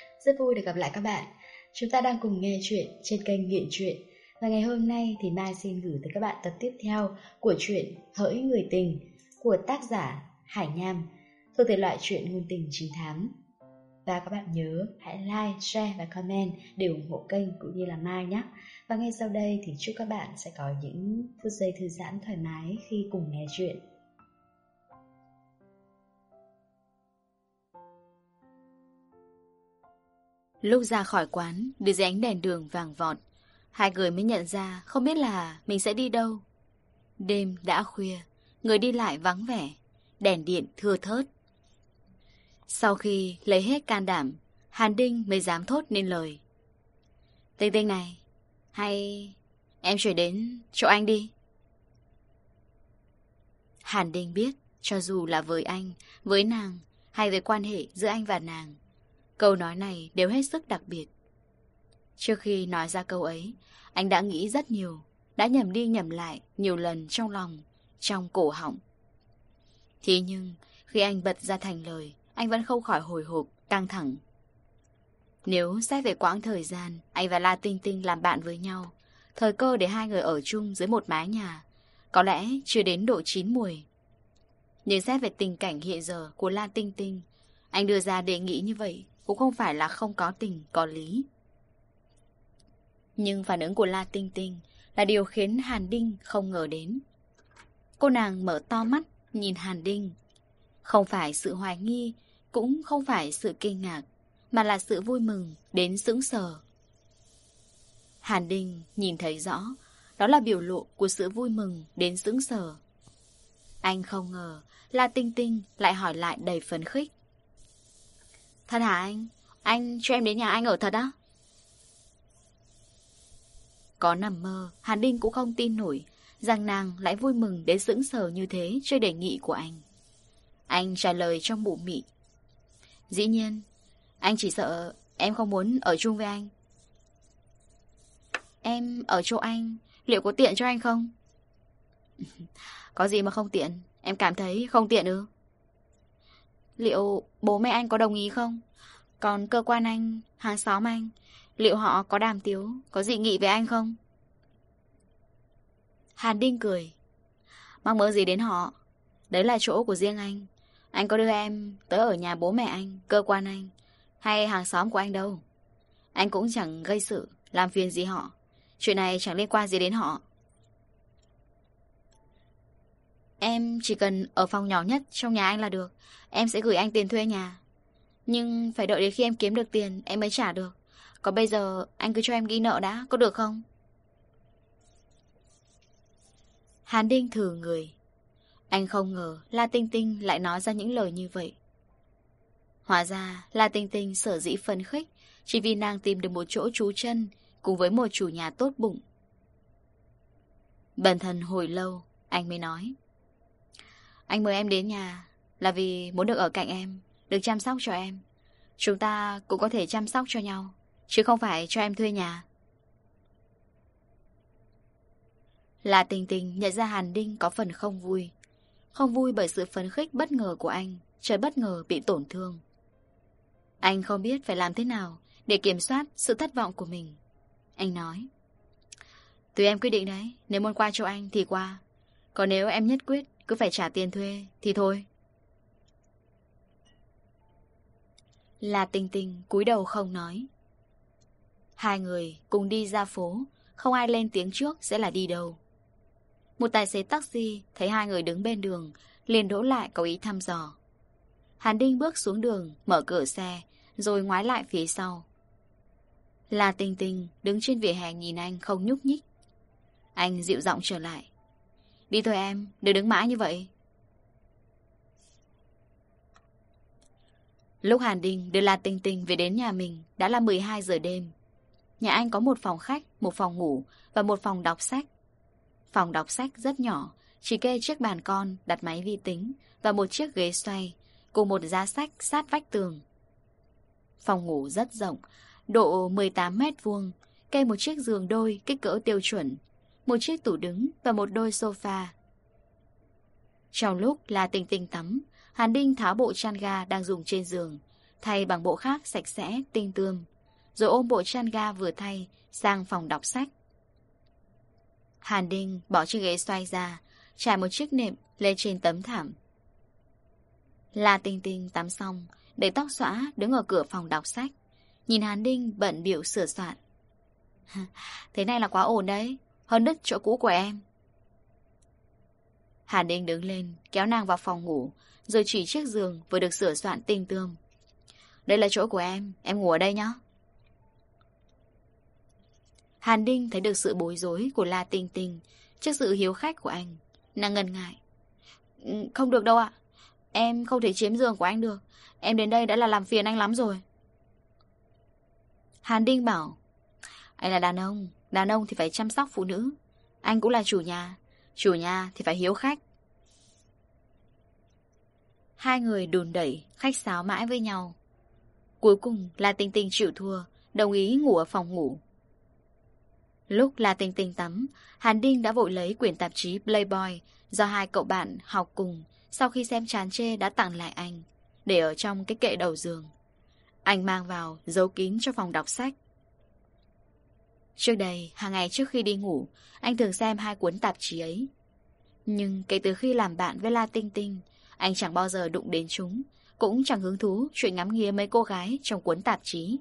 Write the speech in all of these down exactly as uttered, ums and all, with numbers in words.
Rất vui được gặp lại các bạn. Chúng ta đang cùng nghe chuyện trên kênh Nghiện Truyện. Và ngày hôm nay thì Mai xin gửi tới các bạn tập tiếp theo của truyện Hỡi Người Tình của tác giả Hải Nham, thuộc thể loại truyện ngôn tình trinh thám. Và các bạn nhớ hãy like, share và comment để ủng hộ kênh cũng như là Mai nhé. Và ngay sau đây thì chúc các bạn sẽ có những phút giây thư giãn thoải mái khi cùng nghe chuyện. Lúc ra khỏi quán, đưa dưới ánh đèn đường vàng vọt, hai người mới nhận ra không biết là mình sẽ đi đâu. Đêm đã khuya, người đi lại vắng vẻ, đèn điện thưa thớt. Sau khi lấy hết can đảm, Hàn Đinh mới dám thốt nên lời. Tinh Tinh này, hay em chuyển đến chỗ anh đi. Hàn Đinh biết, cho dù là với anh, với nàng, hay với quan hệ giữa anh và nàng, câu nói này đều hết sức đặc biệt. Trước khi nói ra câu ấy, anh đã nghĩ rất nhiều, đã nhẩm đi nhẩm lại nhiều lần trong lòng, trong cổ họng. Thế nhưng, khi anh bật ra thành lời, anh vẫn không khỏi hồi hộp, căng thẳng. Nếu xét về quãng thời gian anh và La Tinh Tinh làm bạn với nhau, thời cơ để hai người ở chung dưới một mái nhà có lẽ chưa đến độ chín muồi. Nhưng xét về tình cảnh hiện giờ của La Tinh Tinh, anh đưa ra đề nghị như vậy cũng không phải là không có tình, có lý. Nhưng phản ứng của La Tinh Tinh là điều khiến Hàn Đinh không ngờ đến. Cô nàng mở to mắt nhìn Hàn Đinh. Không phải sự hoài nghi, cũng không phải sự kinh ngạc, mà là sự vui mừng đến sững sờ. Hàn Đinh nhìn thấy rõ, đó là biểu lộ của sự vui mừng đến sững sờ. Anh không ngờ La Tinh Tinh lại hỏi lại đầy phấn khích. Thật hả anh? Anh cho em đến nhà anh ở thật á? Có nằm mơ, Hàn Đinh cũng không tin nổi rằng nàng lại vui mừng đến sững sờ như thế trước đề nghị của anh. Anh trả lời trong mụ mị. Dĩ nhiên, anh chỉ sợ em không muốn ở chung với anh. Em ở chỗ anh, liệu có tiện cho anh không? Có gì mà không tiện, em cảm thấy không tiện ư? Liệu bố mẹ anh có đồng ý không? Còn cơ quan anh, hàng xóm anh, liệu họ có đàm tiếu, có dị nghị với anh không? Hàn Đinh cười. Mắc mơ gì đến họ? Đấy là chỗ của riêng anh. Anh có đưa em tới ở nhà bố mẹ anh, cơ quan anh, hay hàng xóm của anh đâu. Anh cũng chẳng gây sự, làm phiền gì họ. Chuyện này chẳng liên quan gì đến họ. Em chỉ cần ở phòng nhỏ nhất trong nhà anh là được. Em sẽ gửi anh tiền thuê nhà. Nhưng phải đợi đến khi em kiếm được tiền em mới trả được. Còn bây giờ anh cứ cho em ghi nợ đã, có được không? Hàn Đinh thử người. Anh không ngờ La Tinh Tinh lại nói ra những lời như vậy. Hóa ra La Tinh Tinh sở dĩ phấn khích chỉ vì nàng tìm được một chỗ trú chân cùng với một chủ nhà tốt bụng. Bần thần hồi lâu anh mới nói. Anh mời em đến nhà là vì muốn được ở cạnh em, được chăm sóc cho em. Chúng ta cũng có thể chăm sóc cho nhau, chứ không phải cho em thuê nhà. La Tinh Tinh nhận ra Hàn Đinh có phần không vui. Không vui bởi sự phấn khích bất ngờ của anh, trời bất ngờ bị tổn thương. Anh không biết phải làm thế nào để kiểm soát sự thất vọng của mình. Anh nói. Tùy em quyết định đấy, nếu muốn qua chỗ anh thì qua. Còn nếu em nhất quyết cứ phải trả tiền thuê thì thôi. La Tinh Tinh cúi đầu không nói. Hai người cùng đi ra phố, không ai lên tiếng trước sẽ là đi đâu. Một tài xế taxi thấy hai người đứng bên đường, liền đỗ lại có ý thăm dò. Hàn Đinh bước xuống đường, mở cửa xe, rồi ngoái lại phía sau. La Tinh Tinh đứng trên vỉa hè nhìn anh không nhúc nhích. Anh dịu giọng trở lại. Đi thôi em, đừng đứng mãi như vậy. Lúc Hàn Đinh đưa La Tinh Tinh về đến nhà mình đã là mười hai giờ đêm. Nhà anh có một phòng khách, một phòng ngủ và một phòng đọc sách. Phòng đọc sách rất nhỏ, chỉ kê chiếc bàn con đặt máy vi tính và một chiếc ghế xoay cùng một giá sách sát vách tường. Phòng ngủ rất rộng, độ mười tám mét vuông, kê một chiếc giường đôi kích cỡ tiêu chuẩn, một chiếc tủ đứng và một đôi sofa. Trong lúc La Tinh Tinh tắm, Hàn Đinh tháo bộ chăn ga đang dùng trên giường, thay bằng bộ khác sạch sẽ, tinh tươm, rồi ôm bộ chăn ga vừa thay sang phòng đọc sách. Hàn Đinh bỏ chiếc ghế xoay ra, trải một chiếc nệm lên trên tấm thảm. La Tinh Tinh tắm xong, để tóc xõa đứng ở cửa phòng đọc sách, nhìn Hàn Đinh bận bịu sửa soạn. Thế này là quá ổn đấy, hơn đứt chỗ cũ của em. Hàn Đinh đứng lên, kéo nàng vào phòng ngủ, rồi chỉ chiếc giường vừa được sửa soạn tinh tươm. Đây là chỗ của em, em ngủ ở đây nhé. Hàn Đinh thấy được sự bối rối của La Tinh Tinh trước sự hiếu khách của anh. Nàng ngần ngại. Không được đâu ạ. Em không thể chiếm giường của anh được. Em đến đây đã là làm phiền anh lắm rồi. Hàn Đinh bảo, anh là đàn ông, đàn ông thì phải chăm sóc phụ nữ. Anh cũng là chủ nhà, chủ nhà thì phải hiếu khách. Hai người đùn đẩy, khách sáo mãi với nhau. Cuối cùng La Tinh Tinh chịu thua, đồng ý ngủ ở phòng ngủ. Lúc La Tinh Tinh tắm, Hàn Đinh đã vội lấy quyển tạp chí Playboy do hai cậu bạn học cùng sau khi xem chán chê đã tặng lại anh, để ở trong cái kệ đầu giường. Anh mang vào, giấu kín cho phòng đọc sách. Trước đây, hàng ngày trước khi đi ngủ, anh thường xem hai cuốn tạp chí ấy. Nhưng kể từ khi làm bạn với La Tinh Tinh, anh chẳng bao giờ đụng đến chúng, cũng chẳng hứng thú chuyện ngắm nghía mấy cô gái trong cuốn tạp chí.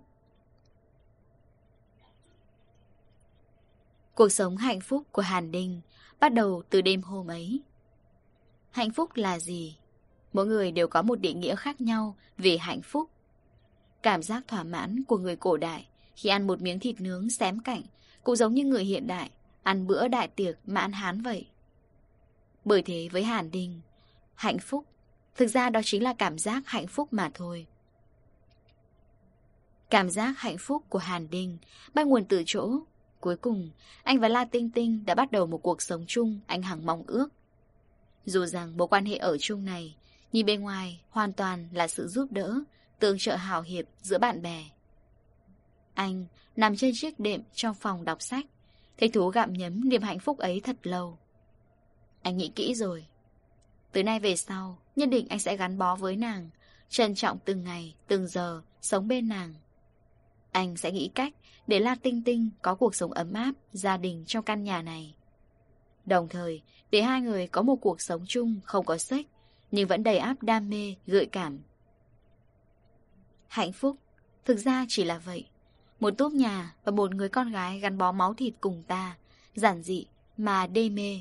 Cuộc sống hạnh phúc của Hàn Đinh bắt đầu từ đêm hôm ấy. Hạnh phúc là gì? Mỗi người đều có một định nghĩa khác nhau về hạnh phúc. Cảm giác thỏa mãn của người cổ đại khi ăn một miếng thịt nướng xém cạnh cũng giống như người hiện đại ăn bữa đại tiệc mãn hán vậy. Bởi thế với Hàn Đinh, hạnh phúc thực ra đó chính là cảm giác hạnh phúc mà thôi. Cảm giác hạnh phúc của Hàn Đinh bắt nguồn từ chỗ cuối cùng anh và La Tinh Tinh đã bắt đầu một cuộc sống chung anh hằng mong ước. Dù rằng mối quan hệ ở chung này nhìn bên ngoài hoàn toàn là sự giúp đỡ, tương trợ hào hiệp giữa bạn bè. Anh nằm trên chiếc đệm trong phòng đọc sách, thấy thú gặm nhấm niềm hạnh phúc ấy thật lâu. Anh nghĩ kỹ rồi. Từ nay về sau, nhất định anh sẽ gắn bó với nàng, trân trọng từng ngày, từng giờ, sống bên nàng. Anh sẽ nghĩ cách để La Tinh Tinh có cuộc sống ấm áp, gia đình trong căn nhà này. Đồng thời, để hai người có một cuộc sống chung không có sex, nhưng vẫn đầy áp đam mê, gợi cảm. Hạnh phúc, thực ra chỉ là vậy. Một túp nhà và một người con gái gắn bó máu thịt cùng ta, giản dị mà đê mê.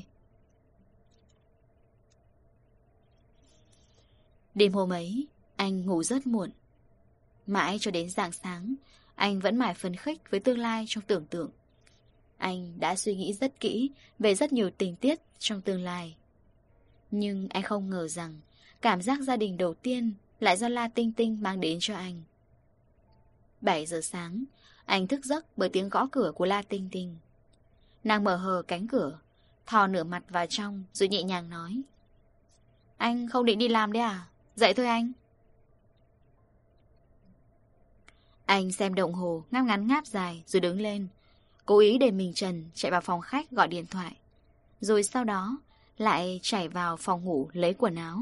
Đêm hôm ấy, anh ngủ rất muộn. Mãi cho đến rạng sáng, anh vẫn mải phấn khích với tương lai trong tưởng tượng. Anh đã suy nghĩ rất kỹ về rất nhiều tình tiết trong tương lai. Nhưng anh không ngờ rằng cảm giác gia đình đầu tiên lại do La Tinh Tinh mang đến cho anh. bảy giờ sáng, anh thức giấc bởi tiếng gõ cửa của La Tinh Tinh. Nàng mở hờ cánh cửa, thò nửa mặt vào trong rồi nhẹ nhàng nói: Anh không định đi làm đấy à? Dậy thôi anh. Anh xem đồng hồ ngáp ngắn ngáp dài rồi đứng lên, cố ý để mình trần chạy vào phòng khách gọi điện thoại, rồi sau đó lại chạy vào phòng ngủ lấy quần áo.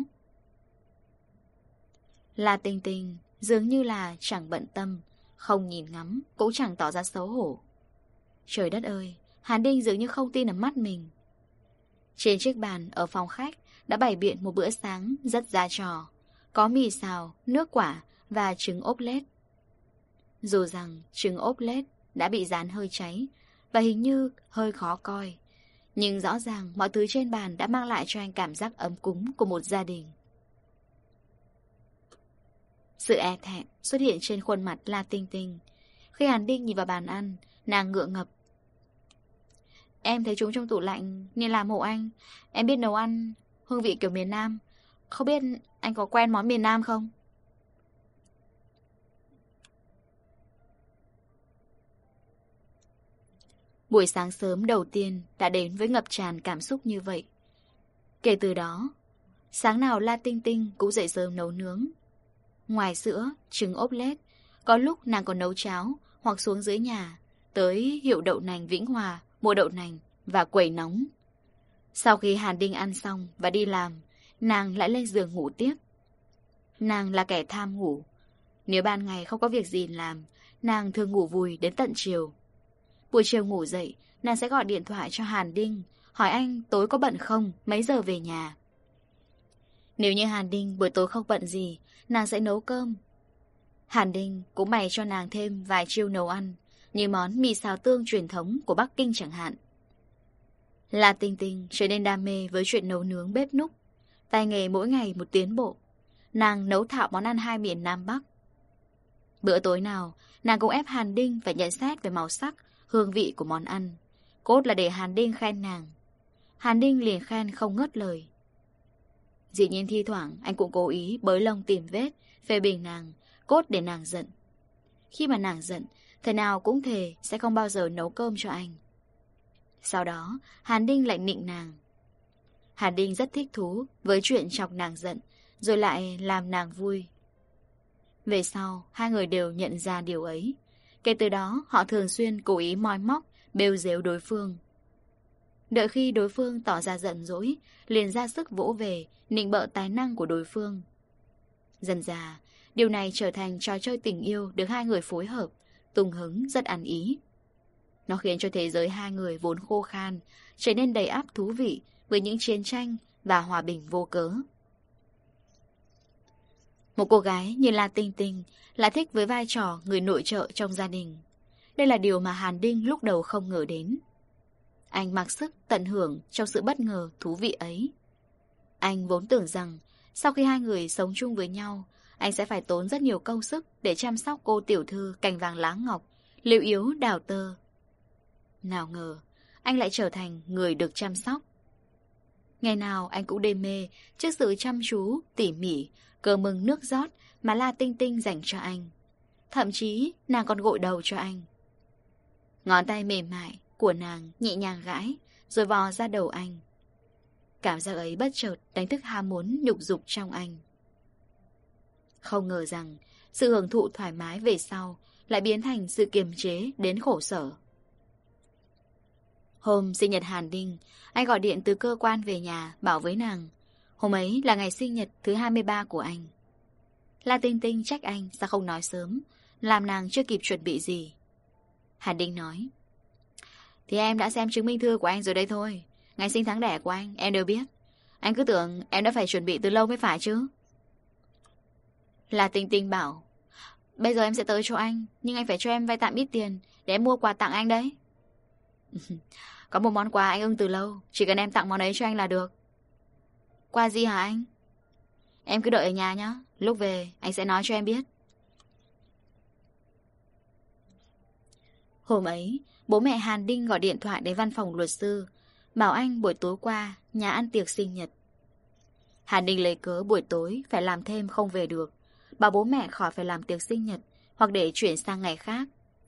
La Tinh Tinh dường như là chẳng bận tâm, không nhìn ngắm, cũng chẳng tỏ ra xấu hổ. Trời đất ơi, Hàn Đinh dường như không tin ở mắt mình. Trên chiếc bàn ở phòng khách đã bày biện một bữa sáng rất ra trò, có mì xào, nước quả và trứng ốp lết. Dù rằng trứng ốp lết đã bị rán hơi cháy và hình như hơi khó coi, nhưng rõ ràng mọi thứ trên bàn đã mang lại cho anh cảm giác ấm cúng của một gia đình. Sự e thẹn xuất hiện trên khuôn mặt La Tinh Tinh. Khi Hàn Đinh nhìn vào bàn ăn, nàng ngượng ngập. Em thấy chúng trong tủ lạnh nên làm hộ anh. Em biết nấu ăn hương vị kiểu miền Nam. Không biết anh có quen món miền Nam không? Buổi sáng sớm đầu tiên đã đến với ngập tràn cảm xúc như vậy. Kể từ đó, sáng nào La Tinh Tinh cũng dậy sớm nấu nướng. Ngoài sữa, trứng ốp lết, có lúc nàng còn nấu cháo hoặc xuống dưới nhà, tới hiệu đậu nành Vĩnh Hòa, mua đậu nành và quẩy nóng. Sau khi Hàn Đinh ăn xong và đi làm, nàng lại lên giường ngủ tiếp. Nàng là kẻ tham ngủ, Nếu ban ngày không có việc gì làm, nàng thường ngủ vùi đến tận chiều. Buổi chiều ngủ dậy, nàng sẽ gọi điện thoại cho Hàn Đinh, hỏi anh tối có bận không, mấy giờ về nhà. Nếu như Hàn Đinh buổi tối không bận gì, nàng sẽ nấu cơm. Hàn Đinh cũng bày cho nàng thêm vài chiêu nấu ăn, như món mì xào tương truyền thống của Bắc Kinh chẳng hạn. La Tinh Tinh trở nên đam mê với chuyện nấu nướng bếp núc, tay nghề mỗi ngày một tiến bộ. Nàng nấu thạo món ăn hai miền Nam Bắc. Bữa tối nào, nàng cũng ép Hàn Đinh phải nhận xét về màu sắc, hương vị của món ăn. Cốt là để Hàn Đinh khen nàng. Hàn Đinh liền khen không ngớt lời. Dĩ nhiên thi thoảng anh cũng cố ý bới lông tìm vết, phê bình nàng, cốt để nàng giận. Khi mà nàng giận, thế nào cũng thề sẽ không bao giờ nấu cơm cho anh. Sau đó, Hàn Đinh lại nịnh nàng. Hàn Đinh rất thích thú với chuyện chọc nàng giận, rồi lại làm nàng vui. Về sau, hai người đều nhận ra điều ấy. Kể từ đó, họ thường xuyên cố ý moi móc, bêu dếu đối phương. Đợi khi đối phương tỏ ra giận dỗi, liền ra sức vỗ về, nịnh bợ tài năng của đối phương. Dần dà, điều này trở thành trò chơi tình yêu được hai người phối hợp, tung hứng rất ăn ý. Nó khiến cho thế giới hai người vốn khô khan trở nên đầy ắp thú vị với những chiến tranh và hòa bình vô cớ. Một cô gái như La Tinh Tinh lại thích với vai trò người nội trợ trong gia đình. Đây là điều mà Hàn Đinh lúc đầu không ngờ đến. Anh mặc sức tận hưởng trong sự bất ngờ thú vị ấy. Anh vốn tưởng rằng sau khi hai người sống chung với nhau, anh sẽ phải tốn rất nhiều công sức để chăm sóc cô tiểu thư cành vàng lá ngọc, liệu yếu đào tơ. Nào ngờ, anh lại trở thành người được chăm sóc. Ngày nào anh cũng đê mê trước sự chăm chú, tỉ mỉ, cơm mừng nước rót mà La Tinh Tinh dành cho anh. Thậm chí nàng còn gội đầu cho anh. Ngón tay mềm mại của nàng nhẹ nhàng gãi, rồi vò ra đầu anh. Cảm giác ấy bất chợt đánh thức ham muốn nhục dục trong anh. Không ngờ rằng sự hưởng thụ thoải mái về sau lại biến thành sự kiềm chế đến khổ sở. Hôm sinh nhật Hàn Đinh, anh gọi điện từ cơ quan về nhà bảo với nàng hôm ấy là ngày sinh nhật thứ hai mươi ba của anh. La Tinh Tinh trách anh sao không nói sớm, làm nàng chưa kịp chuẩn bị gì. Hàn Đinh nói: Thì em đã xem chứng minh thư của anh rồi đây thôi. Ngày sinh tháng đẻ của anh em đều biết. Anh cứ tưởng em đã phải chuẩn bị từ lâu mới phải chứ. La Tinh Tinh bảo: Bây giờ em sẽ tới chỗ anh, nhưng anh phải cho em vay tạm ít tiền để em mua quà tặng anh đấy. Có một món quà anh ưng từ lâu, chỉ cần em tặng món ấy cho anh là được. Quà gì hả anh? Em cứ đợi ở nhà nhé, lúc về anh sẽ nói cho em biết. Hôm ấy, bố mẹ Hàn Đinh gọi điện thoại đến văn phòng luật sư, bảo anh buổi tối qua nhà ăn tiệc sinh nhật. Hàn Đinh lấy cớ buổi tối phải làm thêm không về được, bảo bố mẹ khỏi phải làm tiệc sinh nhật hoặc để chuyển sang ngày khác.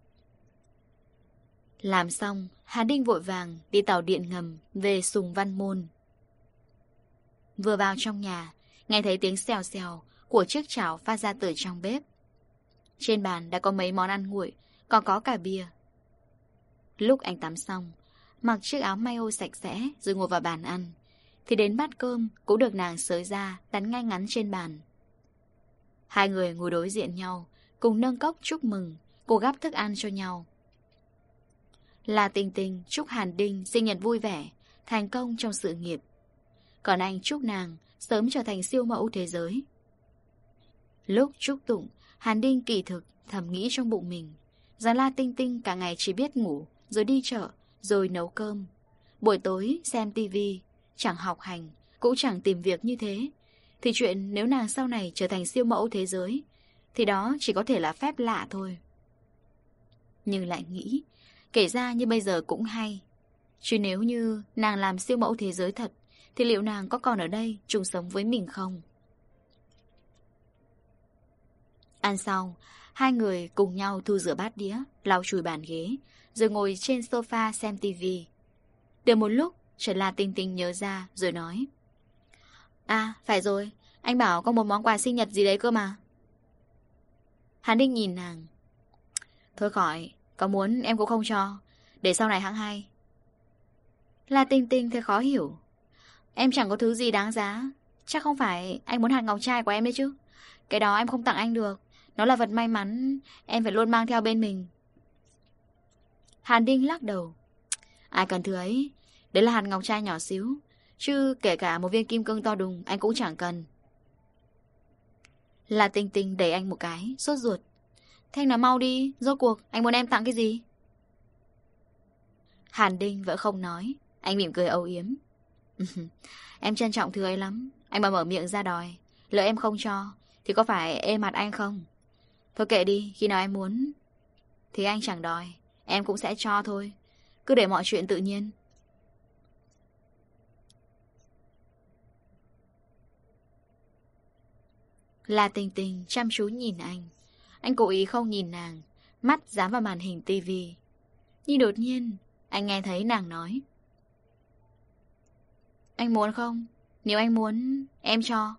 Làm xong, Hàn Đinh vội vàng đi tàu điện ngầm về Sùng Văn Môn. Vừa vào trong nhà, nghe thấy tiếng xèo xèo của chiếc chảo phát ra từ trong bếp. Trên bàn đã có mấy món ăn nguội, còn có cả bia. Lúc anh tắm xong, mặc chiếc áo mayo sạch sẽ rồi ngồi vào bàn ăn, thì đến bát cơm cũng được nàng xới ra đặt ngay ngắn trên bàn. Hai người ngồi đối diện nhau, cùng nâng cốc chúc mừng, cùng gắp thức ăn cho nhau. La Tinh Tinh chúc Hàn Đinh sinh nhật vui vẻ, thành công trong sự nghiệp. Còn anh chúc nàng sớm trở thành siêu mẫu thế giới. Lúc chúc tụng, Hàn Đinh kỳ thực thầm nghĩ trong bụng mình rằng La Tinh Tinh cả ngày chỉ biết ngủ, rồi đi chợ, rồi nấu cơm. Buổi tối xem tivi, chẳng học hành, cũng chẳng tìm việc như thế. Thì chuyện nếu nàng sau này trở thành siêu mẫu thế giới, thì đó chỉ có thể là phép lạ thôi. Nhưng lại nghĩ, kể ra như bây giờ cũng hay. Chứ nếu như nàng làm siêu mẫu thế giới thật, thì liệu nàng có còn ở đây chung sống với mình không? Ăn sau, hai người cùng nhau thu rửa bát đĩa, lau chùi bàn ghế, rồi ngồi trên sofa xem tivi. Được một lúc, Trần La Tinh Tinh nhớ ra rồi nói: À, phải rồi, anh bảo có một món quà sinh nhật gì đấy cơ mà. Hàn Đinh nhìn nàng: Thôi khỏi, có muốn em cũng không cho, để sau này hẵng hay. La Tinh Tinh thấy khó hiểu: Em chẳng có thứ gì đáng giá, chắc không phải anh muốn hạt ngọc trai của em đấy chứ. Cái đó em không tặng anh được, Nó là vật may mắn, em phải luôn mang theo bên mình. Hàn Đinh lắc đầu. Ai cần thứ ấy, đấy là hạt ngọc trai nhỏ xíu, chứ kể cả một viên kim cương to đùng anh cũng chẳng cần. La Tinh Tinh đẩy anh một cái, sốt ruột. Thế anh nói mau đi, rốt cuộc anh muốn em tặng cái gì? Hàn Đinh vẫn không nói. Anh mỉm cười âu yếm. Em trân trọng thứ ấy lắm. Anh mà mở miệng ra đòi, lỡ em không cho thì có phải ê mặt anh không? Thôi kệ đi, khi nào em muốn thì anh chẳng đòi, em cũng sẽ cho thôi. Cứ để mọi chuyện tự nhiên. La Tinh Tinh chăm chú nhìn anh. Anh cố ý không nhìn nàng, mắt dán vào màn hình tivi. Nhưng đột nhiên anh nghe thấy nàng nói. Anh muốn không? Nếu anh muốn, em cho.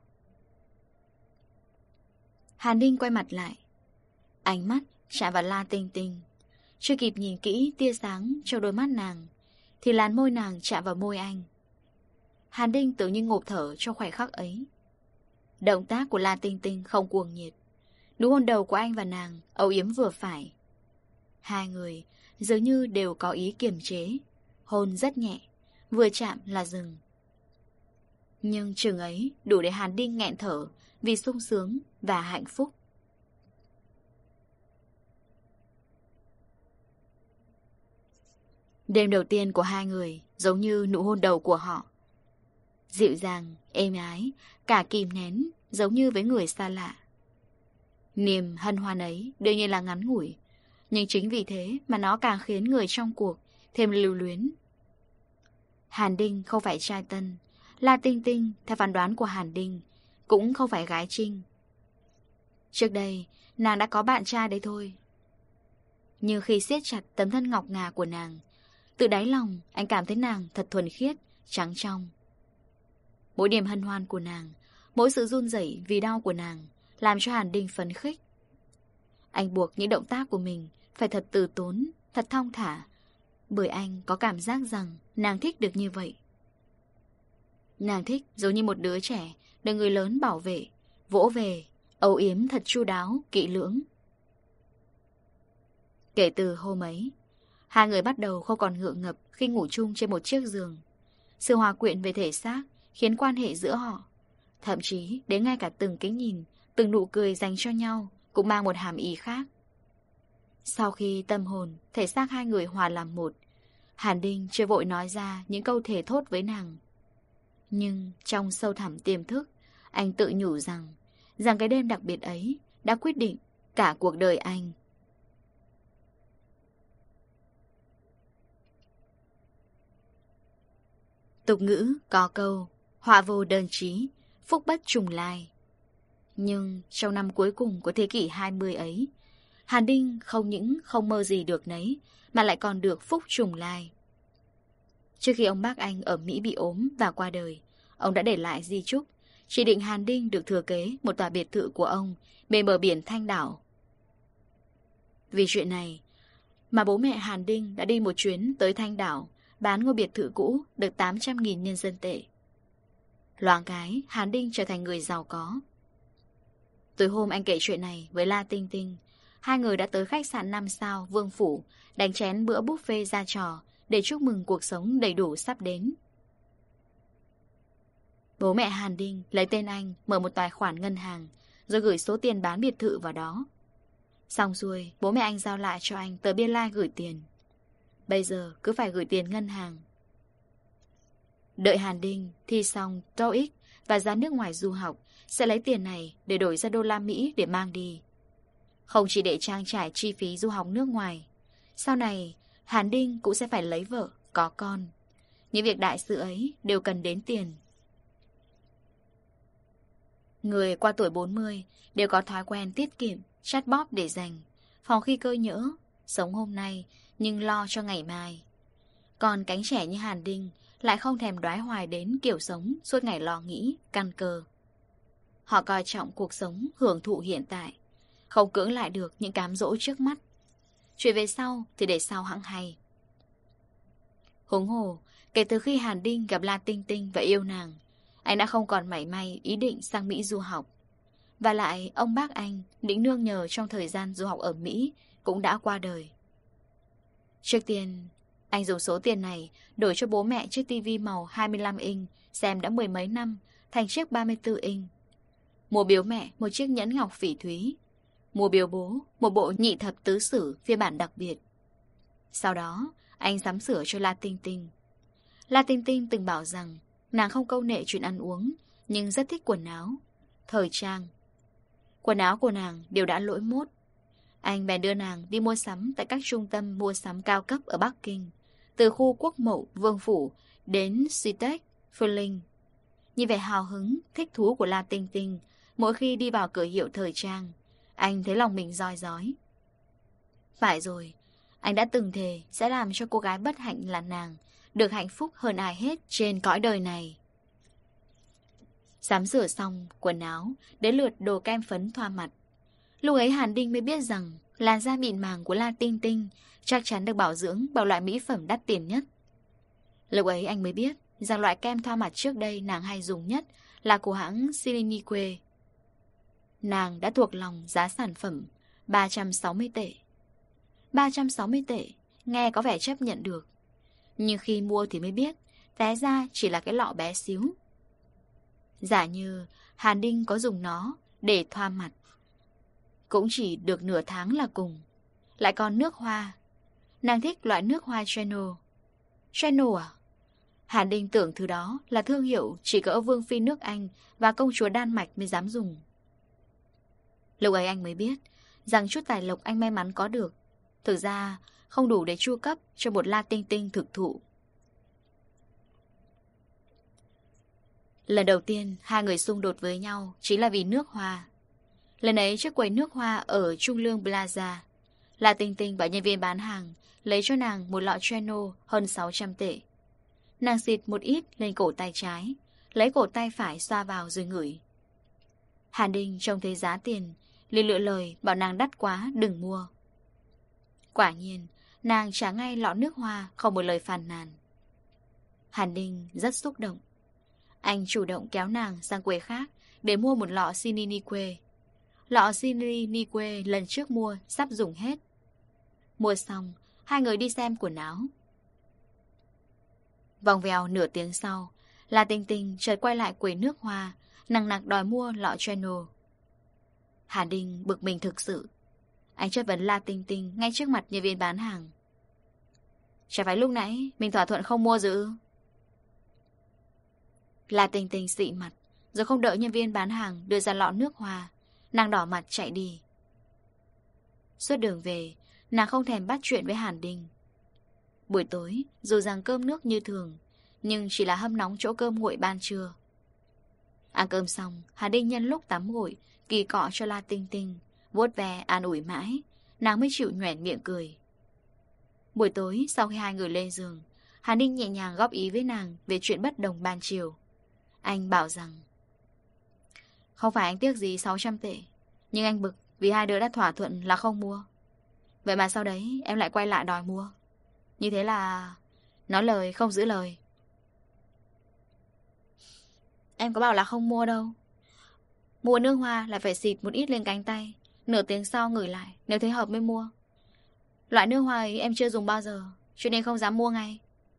Hàn Đinh quay mặt lại. Ánh mắt chạm vào La Tinh Tinh. Chưa kịp nhìn kỹ tia sáng trong đôi mắt nàng thì làn môi nàng chạm vào môi anh. Hàn Đinh tự nhiên ngộp thở trong khoảnh khắc ấy. Động tác của La Tinh Tinh không cuồng nhiệt. Nụ hôn đầu của anh và nàng âu yếm vừa phải. Hai người dường như đều có ý kiềm chế. Hôn rất nhẹ, vừa chạm là dừng. Nhưng chừng ấy đủ để Hàn Đinh nghẹn thở vì sung sướng và hạnh phúc. Đêm đầu tiên của hai người giống như nụ hôn đầu của họ. Dịu dàng, êm ái, cả kìm nén, giống như với người xa lạ. Niềm hân hoan ấy đương nhiên là ngắn ngủi, nhưng chính vì thế mà nó càng khiến người trong cuộc thêm lưu luyến. Hàn Đinh không phải trai tân, La Tinh Tinh theo phán đoán của Hàn Đinh cũng không phải gái trinh. Trước đây nàng đã có bạn trai đấy thôi. Nhưng khi siết chặt tấm thân ngọc ngà của nàng, từ đáy lòng anh cảm thấy nàng thật thuần khiết, trắng trong. Mỗi niềm hân hoan của nàng, mỗi sự run rẩy vì đau của nàng làm cho Hàn Đinh phấn khích. Anh buộc những động tác của mình phải thật từ tốn, thật thong thả, bởi anh có cảm giác rằng nàng thích được như vậy. Nàng thích giống như một đứa trẻ được người lớn bảo vệ, vỗ về, âu yếm thật chu đáo, kỹ lưỡng. Kể từ hôm ấy, hai người bắt đầu không còn ngượng ngập khi ngủ chung trên một chiếc giường. Sự hòa quyện về thể xác khiến quan hệ giữa họ, thậm chí đến ngay cả từng cái nhìn, từng nụ cười dành cho nhau cũng mang một hàm ý khác. Sau khi tâm hồn, thể xác hai người hòa làm một, Hàn Đinh chưa vội nói ra những câu thề thốt với nàng. Nhưng trong sâu thẳm tiềm thức, anh tự nhủ rằng, rằng cái đêm đặc biệt ấy đã quyết định cả cuộc đời anh. Tục ngữ có câu, họa vô đơn chí, phúc bất trùng lai. Nhưng trong năm cuối cùng của thế kỷ hai mươi ấy, Hàn Đinh không những không mơ gì được nấy, mà lại còn được phúc trùng lai. Trước khi ông bác anh ở Mỹ bị ốm và qua đời, ông đã để lại di chúc, chỉ định Hàn Đinh được thừa kế một tòa biệt thự của ông bên bờ biển Thanh Đảo. Vì chuyện này mà bố mẹ Hàn Đinh đã đi một chuyến tới Thanh Đảo, bán ngôi biệt thự cũ được tám trăm nghìn nhân dân tệ. Loáng cái, Hàn Đinh trở thành người giàu có. Tối hôm anh kể chuyện này với La Tinh Tinh, hai người đã tới khách sạn năm sao Vương Phủ, đánh chén bữa buffet ra trò để chúc mừng cuộc sống đầy đủ sắp đến. Bố mẹ Hàn Đinh lấy tên anh mở một tài khoản ngân hàng, rồi gửi số tiền bán biệt thự vào đó. Xong xuôi, bố mẹ anh giao lại cho anh tờ biên lai gửi tiền. Bây giờ cứ phải gửi tiền ngân hàng. Đợi Hàn Đinh thi xong TOEIC và ra nước ngoài du học, sẽ lấy tiền này để đổi ra đô la Mỹ để mang đi. Không chỉ để trang trải chi phí du học nước ngoài, sau này Hàn Đinh cũng sẽ phải lấy vợ, có con. Những việc đại sự ấy đều cần đến tiền. Người qua tuổi bốn mươi đều có thói quen tiết kiệm, chắt bóp để dành, phòng khi cơ nhỡ, sống hôm nay nhưng lo cho ngày mai. Còn cánh trẻ như Hàn Đinh lại không thèm đoái hoài đến kiểu sống suốt ngày lo nghĩ, căn cơ. Họ coi trọng cuộc sống hưởng thụ hiện tại, không cưỡng lại được những cám dỗ trước mắt. Chuyện về sau thì để sau hẵng hay. Huống hồ, kể từ khi Hàn Đinh gặp La Tinh Tinh và yêu nàng, anh đã không còn mảy may ý định sang Mỹ du học. Và lại ông bác anh định nương nhờ trong thời gian du học ở Mỹ cũng đã qua đời. Trước tiên, anh dùng số tiền này đổi cho bố mẹ chiếc tivi màu hai mươi lăm inch xem đã mười mấy năm thành chiếc ba mươi tư inch. Mua biếu mẹ một chiếc nhẫn ngọc phỉ thúy. Mua biếu bố một bộ nhị thập tứ sử phiên bản đặc biệt. Sau đó, anh sắm sửa cho La Tinh Tinh. La Tinh Tinh từng bảo rằng nàng không câu nệ chuyện ăn uống, nhưng rất thích quần áo, thời trang. Quần áo của nàng đều đã lỗi mốt. Anh bèn đưa nàng đi mua sắm tại các trung tâm mua sắm cao cấp ở Bắc Kinh, từ khu Quốc Mậu, Vương Phủ đến Citex, Phương Linh. Nhìn vẻ hào hứng, thích thú của La Tinh Tinh mỗi khi đi vào cửa hiệu thời trang, anh thấy lòng mình roi rói. Phải rồi, anh đã từng thề sẽ làm cho cô gái bất hạnh là nàng được hạnh phúc hơn ai hết trên cõi đời này. Sắm sửa xong quần áo, đến lượt đồ kem phấn thoa mặt. Lúc ấy Hàn Đinh mới biết rằng làn da mịn màng của La Tinh Tinh chắc chắn được bảo dưỡng bằng loại mỹ phẩm đắt tiền nhất. Lúc ấy anh mới biết rằng loại kem thoa mặt trước đây nàng hay dùng nhất là của hãng Clinique. Nàng đã thuộc lòng giá sản phẩm ba trăm sáu mươi tệ. ba trăm sáu mươi tệ, nghe có vẻ chấp nhận được. Nhưng khi mua thì mới biết, té ra chỉ là cái lọ bé xíu. Giả như Hàn Đinh có dùng nó để thoa mặt, cũng chỉ được nửa tháng là cùng. Lại còn nước hoa. Nàng thích loại nước hoa Chanel. Chanel à? Hàn Đinh tưởng thứ đó là thương hiệu chỉ có vương phi nước Anh và công chúa Đan Mạch mới dám dùng. Lúc ấy anh mới biết rằng chút tài lộc anh may mắn có được thực ra không đủ để chu cấp cho một La Tinh Tinh thực thụ. Lần đầu tiên hai người xung đột với nhau chính là vì nước hoa. Lần ấy trước quầy nước hoa ở Trung Lương Plaza, La Tinh Tinh bảo nhân viên bán hàng lấy cho nàng một lọ Chanel hơn sáu trăm tệ. Nàng xịt một ít lên cổ tay trái, lấy cổ tay phải xoa vào rồi ngửi. Hàn Đinh trông thấy giá tiền, liền lựa lời bảo nàng đắt quá đừng mua. Quả nhiên, nàng trả ngay lọ nước hoa không một lời phàn nàn. Hàn Đinh rất xúc động. Anh chủ động kéo nàng sang quầy khác để mua một lọ Clinique. Lọ Clinique lần trước mua sắp dùng hết. Mua xong, hai người đi xem quần áo. Vòng vèo nửa tiếng sau, La Tinh Tinh chợt quay lại quầy nước hoa, nằng nặc đòi mua lọ Chanel. Hàn Đinh bực mình thực sự. Anh chất vấn La Tinh Tinh ngay trước mặt nhân viên bán hàng. Chả phải lúc nãy mình thỏa thuận không mua dự? La Tinh Tinh xị mặt, rồi không đợi nhân viên bán hàng đưa ra lọ nước hoa, nàng đỏ mặt chạy đi. Suốt đường về, nàng không thèm bắt chuyện với Hàn Đinh. Buổi tối, dù rằng cơm nước như thường, nhưng chỉ là hâm nóng chỗ cơm nguội ban trưa. Ăn cơm xong, Hàn Đinh nhân lúc tắm gội kỳ cọ cho La Tinh Tinh, vuốt ve an ủi mãi, nàng mới chịu nhoẻn miệng cười. Buổi tối, sau khi hai người lên giường, Hàn Đinh nhẹ nhàng góp ý với nàng về chuyện bất đồng ban chiều. Anh bảo rằng không phải anh tiếc gì sáu trăm tệ, nhưng anh bực vì hai đứa đã thỏa thuận là không mua. Vậy mà sau đấy em lại quay lại đòi mua. Như thế là nói lời không giữ lời. Em có bảo là không mua đâu. Mua nước hoa là phải xịt một ít lên cánh tay, nửa tiếng sau ngửi lại, nếu thấy hợp mới mua. Loại nước hoa ấy em chưa dùng bao giờ, cho nên không dám mua ngay.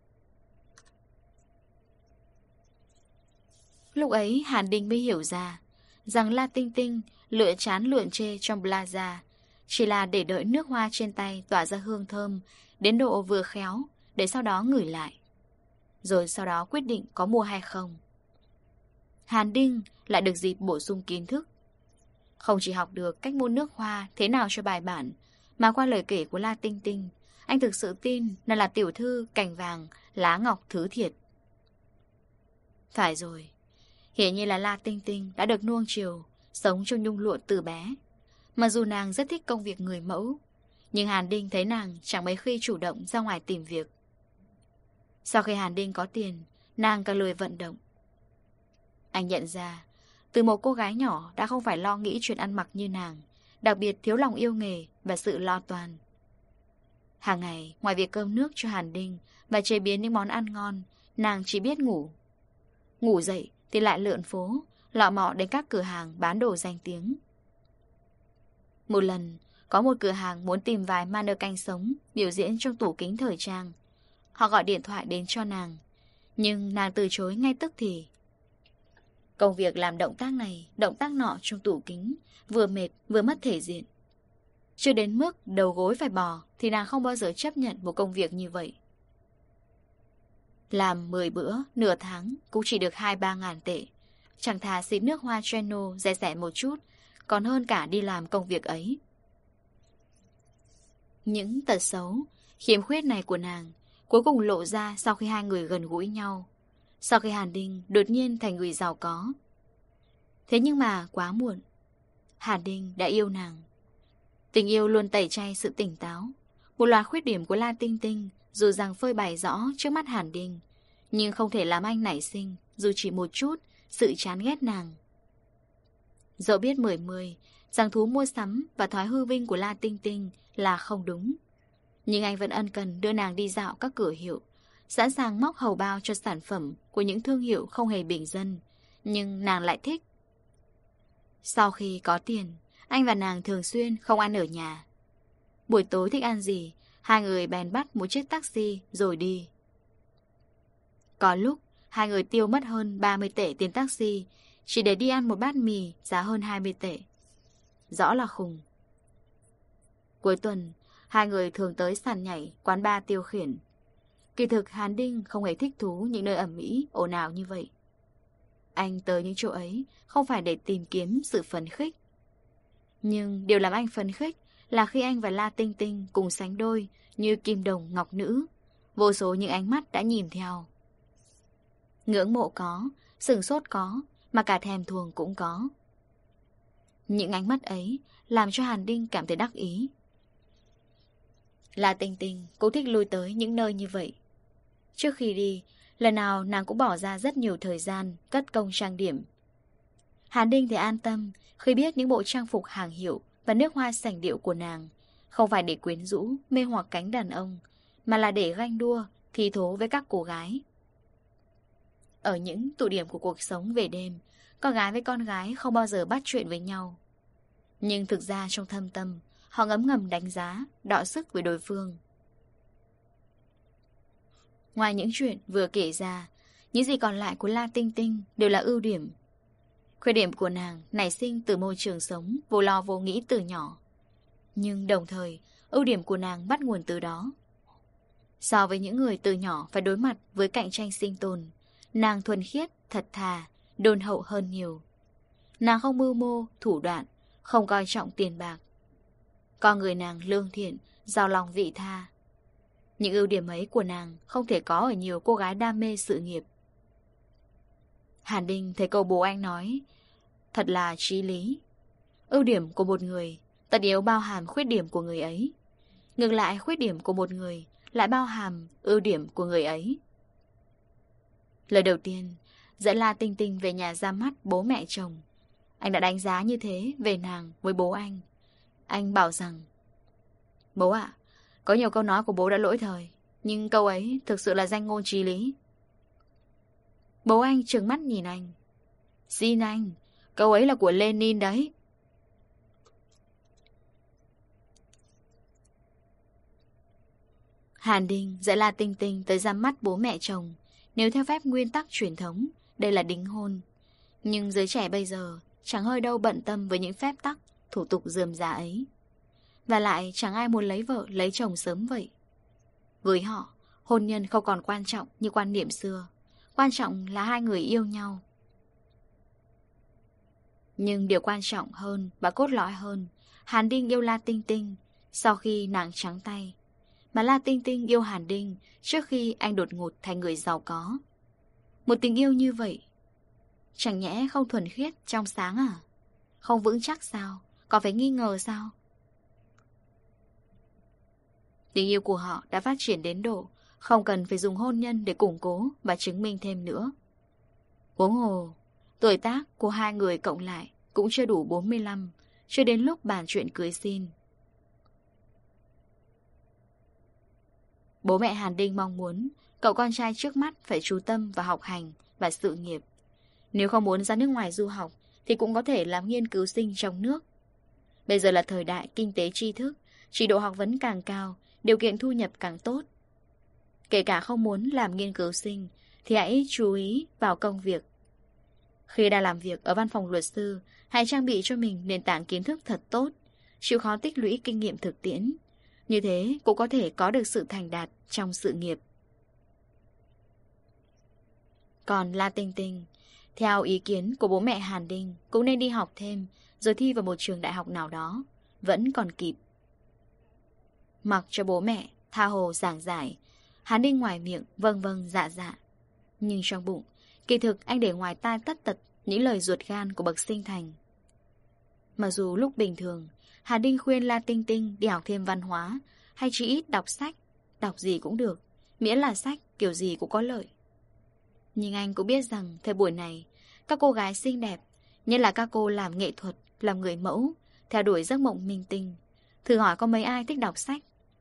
Lúc ấy Hàn Đinh mới hiểu ra rằng La Tinh Tinh lựa chán lượn chê trong Plaza chỉ là để đợi nước hoa trên tay tỏa ra hương thơm đến độ vừa khéo, để sau đó ngửi lại, rồi sau đó quyết định có mua hay không. Hàn Đinh lại được dịp bổ sung kiến thức. Không chỉ học được cách mua nước hoa thế nào cho bài bản, mà qua lời kể của La Tinh Tinh, anh thực sự tin nàng là tiểu thư cành vàng lá ngọc thứ thiệt. Phải rồi, hiển nhiên là La Tinh Tinh đã được nuông chiều, sống trong nhung lụa từ bé. Mặc dù nàng rất thích công việc người mẫu, nhưng Hàn Đinh thấy nàng chẳng mấy khi chủ động ra ngoài tìm việc. Sau khi Hàn Đinh có tiền, nàng càng lười vận động. Anh nhận ra, từ một cô gái nhỏ đã không phải lo nghĩ chuyện ăn mặc như nàng, đặc biệt thiếu lòng yêu nghề và sự lo toan. Hàng ngày, ngoài việc cơm nước cho Hàn Đinh và chế biến những món ăn ngon, nàng chỉ biết ngủ. Ngủ dậy thì lại lượn phố, lọ mọ đến các cửa hàng bán đồ danh tiếng. Một lần, có một cửa hàng muốn tìm vài mannequin sống biểu diễn trong tủ kính thời trang. Họ gọi điện thoại đến cho nàng, nhưng nàng từ chối ngay tức thì. Công việc làm động tác này, động tác nọ trong tủ kính, vừa mệt vừa mất thể diện. Chưa đến mức đầu gối phải bò thì nàng không bao giờ chấp nhận một công việc như vậy. Làm mười bữa, nửa tháng cũng chỉ được hai ba ngàn tệ. Chẳng thà xịt nước hoa Treno rẻ rẻ một chút, còn hơn cả đi làm công việc ấy. Những tật xấu, khiếm khuyết này của nàng cuối cùng lộ ra sau khi hai người gần gũi nhau. Sau khi Hàn Đinh đột nhiên thành người giàu có. Thế nhưng mà quá muộn. Hàn Đinh đã yêu nàng. Tình yêu luôn tẩy chay sự tỉnh táo. Một loạt khuyết điểm của La Tinh Tinh dù rằng phơi bày rõ trước mắt Hàn Đinh, nhưng không thể làm anh nảy sinh dù chỉ một chút sự chán ghét nàng. Dẫu biết mười mười rằng thú mua sắm và thói hư vinh của La Tinh Tinh là không đúng, nhưng anh vẫn ân cần đưa nàng đi dạo các cửa hiệu, sẵn sàng móc hầu bao cho sản phẩm của những thương hiệu không hề bình dân, nhưng nàng lại thích. Sau khi có tiền, anh và nàng thường xuyên không ăn ở nhà. Buổi tối thích ăn gì, hai người bèn bắt một chiếc taxi rồi đi. Có lúc, hai người tiêu mất hơn ba mươi tệ tiền taxi chỉ để đi ăn một bát mì giá hơn hai mươi tệ. Rõ là khùng. Cuối tuần, hai người thường tới sàn nhảy, quán bar tiêu khiển. Kỳ thực Hàn Đinh không hề thích thú những nơi ẩm ĩ, ồn ào như vậy. Anh tới những chỗ ấy không phải để tìm kiếm sự phấn khích. Nhưng điều làm anh phấn khích là khi anh và La Tinh Tinh cùng sánh đôi như kim đồng ngọc nữ, vô số những ánh mắt đã nhìn theo. Ngưỡng mộ có, sửng sốt có, mà cả thèm thuồng cũng có. Những ánh mắt ấy làm cho Hàn Đinh cảm thấy đắc ý. La Tinh Tinh cũng thích lui tới những nơi như vậy. Trước khi đi, lần nào nàng cũng bỏ ra rất nhiều thời gian cất công trang điểm. Hàn Đinh thì an tâm khi biết những bộ trang phục hàng hiệu và nước hoa sành điệu của nàng không phải để quyến rũ, mê hoặc cánh đàn ông, mà là để ganh đua, thi thố với các cô gái. Ở những tụ điểm của cuộc sống về đêm, con gái với con gái không bao giờ bắt chuyện với nhau. Nhưng thực ra trong thâm tâm, họ ngấm ngầm đánh giá, đọ sức với đối phương. Ngoài những chuyện vừa kể ra, những gì còn lại của La Tinh Tinh đều là ưu điểm. Khuyết điểm của nàng nảy sinh từ môi trường sống vô lo vô nghĩ từ nhỏ. Nhưng đồng thời, ưu điểm của nàng bắt nguồn từ đó. So với những người từ nhỏ phải đối mặt với cạnh tranh sinh tồn, nàng thuần khiết, thật thà, đôn hậu hơn nhiều. Nàng không mưu mô, thủ đoạn, không coi trọng tiền bạc. Con người nàng lương thiện, giàu lòng vị tha. Những ưu điểm ấy của nàng không thể có ở nhiều cô gái đam mê sự nghiệp. Hàn Đinh thấy câu bố anh nói thật là chí lý. Ưu điểm của một người tất yếu bao hàm khuyết điểm của người ấy. Ngược lại, khuyết điểm của một người lại bao hàm ưu điểm của người ấy. Lời đầu tiên dẫn La Tinh Tinh về nhà ra mắt bố mẹ chồng, anh đã đánh giá như thế về nàng với bố anh. Anh bảo rằng: bố ạ, có nhiều câu nói của bố đã lỗi thời, nhưng câu ấy thực sự là danh ngôn chí lý. Bố anh trừng mắt nhìn anh: xin anh, câu ấy là của Lenin đấy. Hàn Đinh dẫn La Tinh Tinh tới ra mắt bố mẹ chồng. Nếu theo phép nguyên tắc truyền thống, đây là đính hôn. Nhưng giới trẻ bây giờ chẳng hơi đâu bận tâm với những phép tắc, thủ tục rườm rà ấy. Và lại chẳng ai muốn lấy vợ, lấy chồng sớm vậy. Với họ, hôn nhân không còn quan trọng như quan niệm xưa. Quan trọng là hai người yêu nhau. Nhưng điều quan trọng hơn và cốt lõi hơn, Hàn Đinh yêu La Tinh Tinh sau khi nàng trắng tay, mà La Tinh Tinh yêu Hàn Đinh trước khi anh đột ngột thành người giàu có. Một tình yêu như vậy, chẳng nhẽ không thuần khiết, trong sáng à? Không vững chắc sao? Còn phải nghi ngờ sao? Tình yêu của họ đã phát triển đến độ không cần phải dùng hôn nhân để củng cố và chứng minh thêm nữa. Huống hồ, tuổi tác của hai người cộng lại cũng chưa đủ bốn mươi lăm, chưa đến lúc bàn chuyện cưới xin. Bố mẹ Hàn Đinh mong muốn cậu con trai trước mắt phải chú tâm vào học hành và sự nghiệp. Nếu không muốn ra nước ngoài du học thì cũng có thể làm nghiên cứu sinh trong nước. Bây giờ là thời đại kinh tế tri thức, trình độ học vấn càng cao, điều kiện thu nhập càng tốt. Kể cả không muốn làm nghiên cứu sinh thì hãy chú ý vào công việc. Khi đang làm việc ở văn phòng luật sư, hãy trang bị cho mình nền tảng kiến thức thật tốt, chịu khó tích lũy kinh nghiệm thực tiễn. Như thế cũng có thể có được sự thành đạt trong sự nghiệp. Còn La Tinh Tinh, theo ý kiến của bố mẹ Hàn Đinh, cũng nên đi học thêm, rồi thi vào một trường đại học nào đó. Vẫn còn kịp. Mặc cho bố mẹ tha hồ giảng giải, Hàn Đinh ngoài miệng vâng vâng dạ dạ. Nhưng trong bụng, kỳ thực anh để ngoài tai tất tật những lời ruột gan của bậc sinh thành. Mặc dù lúc bình thường, Hàn Đinh khuyên La Tinh Tinh đi học thêm văn hóa, hay chỉ ít đọc sách, đọc gì cũng được, miễn là sách kiểu gì cũng có lợi. Nhưng anh cũng biết rằng thời buổi này, các cô gái xinh đẹp, nhất là các cô làm nghệ thuật, làm người mẫu, theo đuổi giấc mộng minh tinh. Thử hỏi có mấy ai thích đọc sách?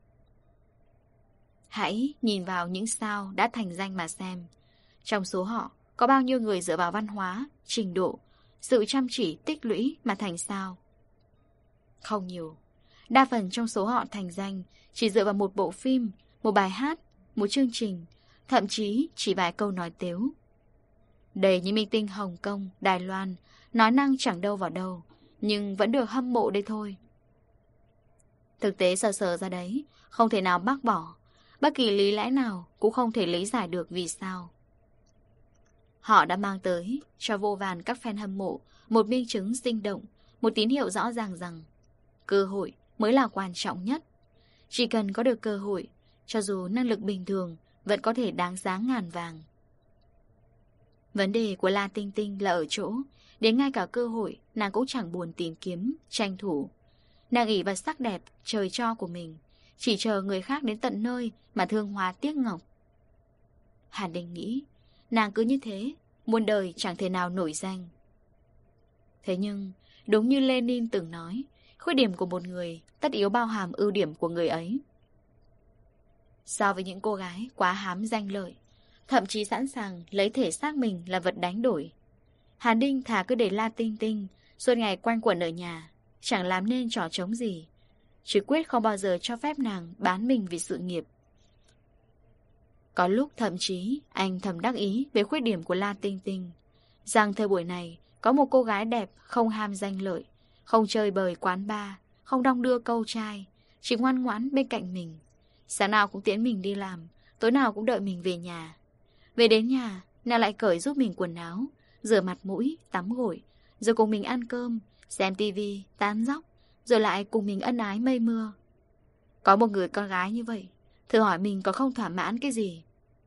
Hãy nhìn vào những sao đã thành danh mà xem. Trong số họ, có bao nhiêu người dựa vào văn hóa, trình độ, sự chăm chỉ tích lũy mà thành sao? Không nhiều. Đa phần trong số họ thành danh chỉ dựa vào một bộ phim, một bài hát, một chương trình, thậm chí chỉ vài câu nói tếu. Đầy những minh tinh Hồng Kông, Đài Loan, nói năng chẳng đâu vào đâu, nhưng vẫn được hâm mộ đây thôi. Thực tế sờ sờ ra đấy, không thể nào bác bỏ. Bất kỳ lý lẽ nào cũng không thể lý giải được vì sao. Họ đã mang tới cho vô vàn các fan hâm mộ một minh chứng sinh động, một tín hiệu rõ ràng rằng cơ hội mới là quan trọng nhất. Chỉ cần có được cơ hội, cho dù năng lực bình thường vẫn có thể đáng giá ngàn vàng. Vấn đề của La Tinh Tinh là ở chỗ, đến ngay cả cơ hội nàng cũng chẳng buồn tìm kiếm, tranh thủ. Nàng ỷ vào sắc đẹp trời cho của mình, chỉ chờ người khác đến tận nơi mà thương hoa tiếc ngọc. Hàn Đinh nghĩ, nàng cứ như thế, muôn đời chẳng thể nào nổi danh. Thế nhưng, đúng như Lenin từng nói, khuyết điểm của một người tất yếu bao hàm ưu điểm của người ấy. So với những cô gái quá hám danh lợi, thậm chí sẵn sàng lấy thể xác mình là vật đánh đổi, Hàn Đinh thà cứ để La Tinh Tinh suốt ngày quanh quẩn ở nhà, chẳng làm nên trò trống gì, chứ quyết không bao giờ cho phép nàng bán mình vì sự nghiệp. Có lúc thậm chí anh thầm đắc ý về khuyết điểm của La Tinh Tinh, rằng thời buổi này có một cô gái đẹp không ham danh lợi, không chơi bời quán bar, không đong đưa câu trai, chỉ ngoan ngoãn bên cạnh mình, sáng nào cũng tiễn mình đi làm, tối nào cũng đợi mình về nhà. Về đến nhà, nàng lại cởi giúp mình quần áo, rửa mặt mũi, tắm gội, rồi cùng mình ăn cơm, xem tivi, tán dóc, rồi lại cùng mình ân ái mây mưa. Có một người con gái như vậy, thử hỏi mình có không thỏa mãn cái gì?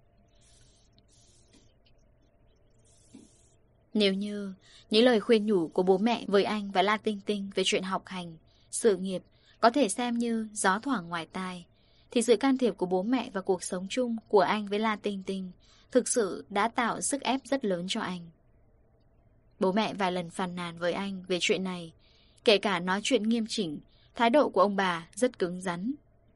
Nếu như những lời khuyên nhủ của bố mẹ với anh và La Tinh Tinh về chuyện học hành, sự nghiệp có thể xem như gió thoảng ngoài tai, thì sự can thiệp của bố mẹ vào cuộc sống chung của anh với La Tinh Tinh thực sự đã tạo sức ép rất lớn cho anh. Bố mẹ vài lần phàn nàn với anh về chuyện này, kể cả nói chuyện nghiêm chỉnh, thái độ của ông bà rất cứng rắn.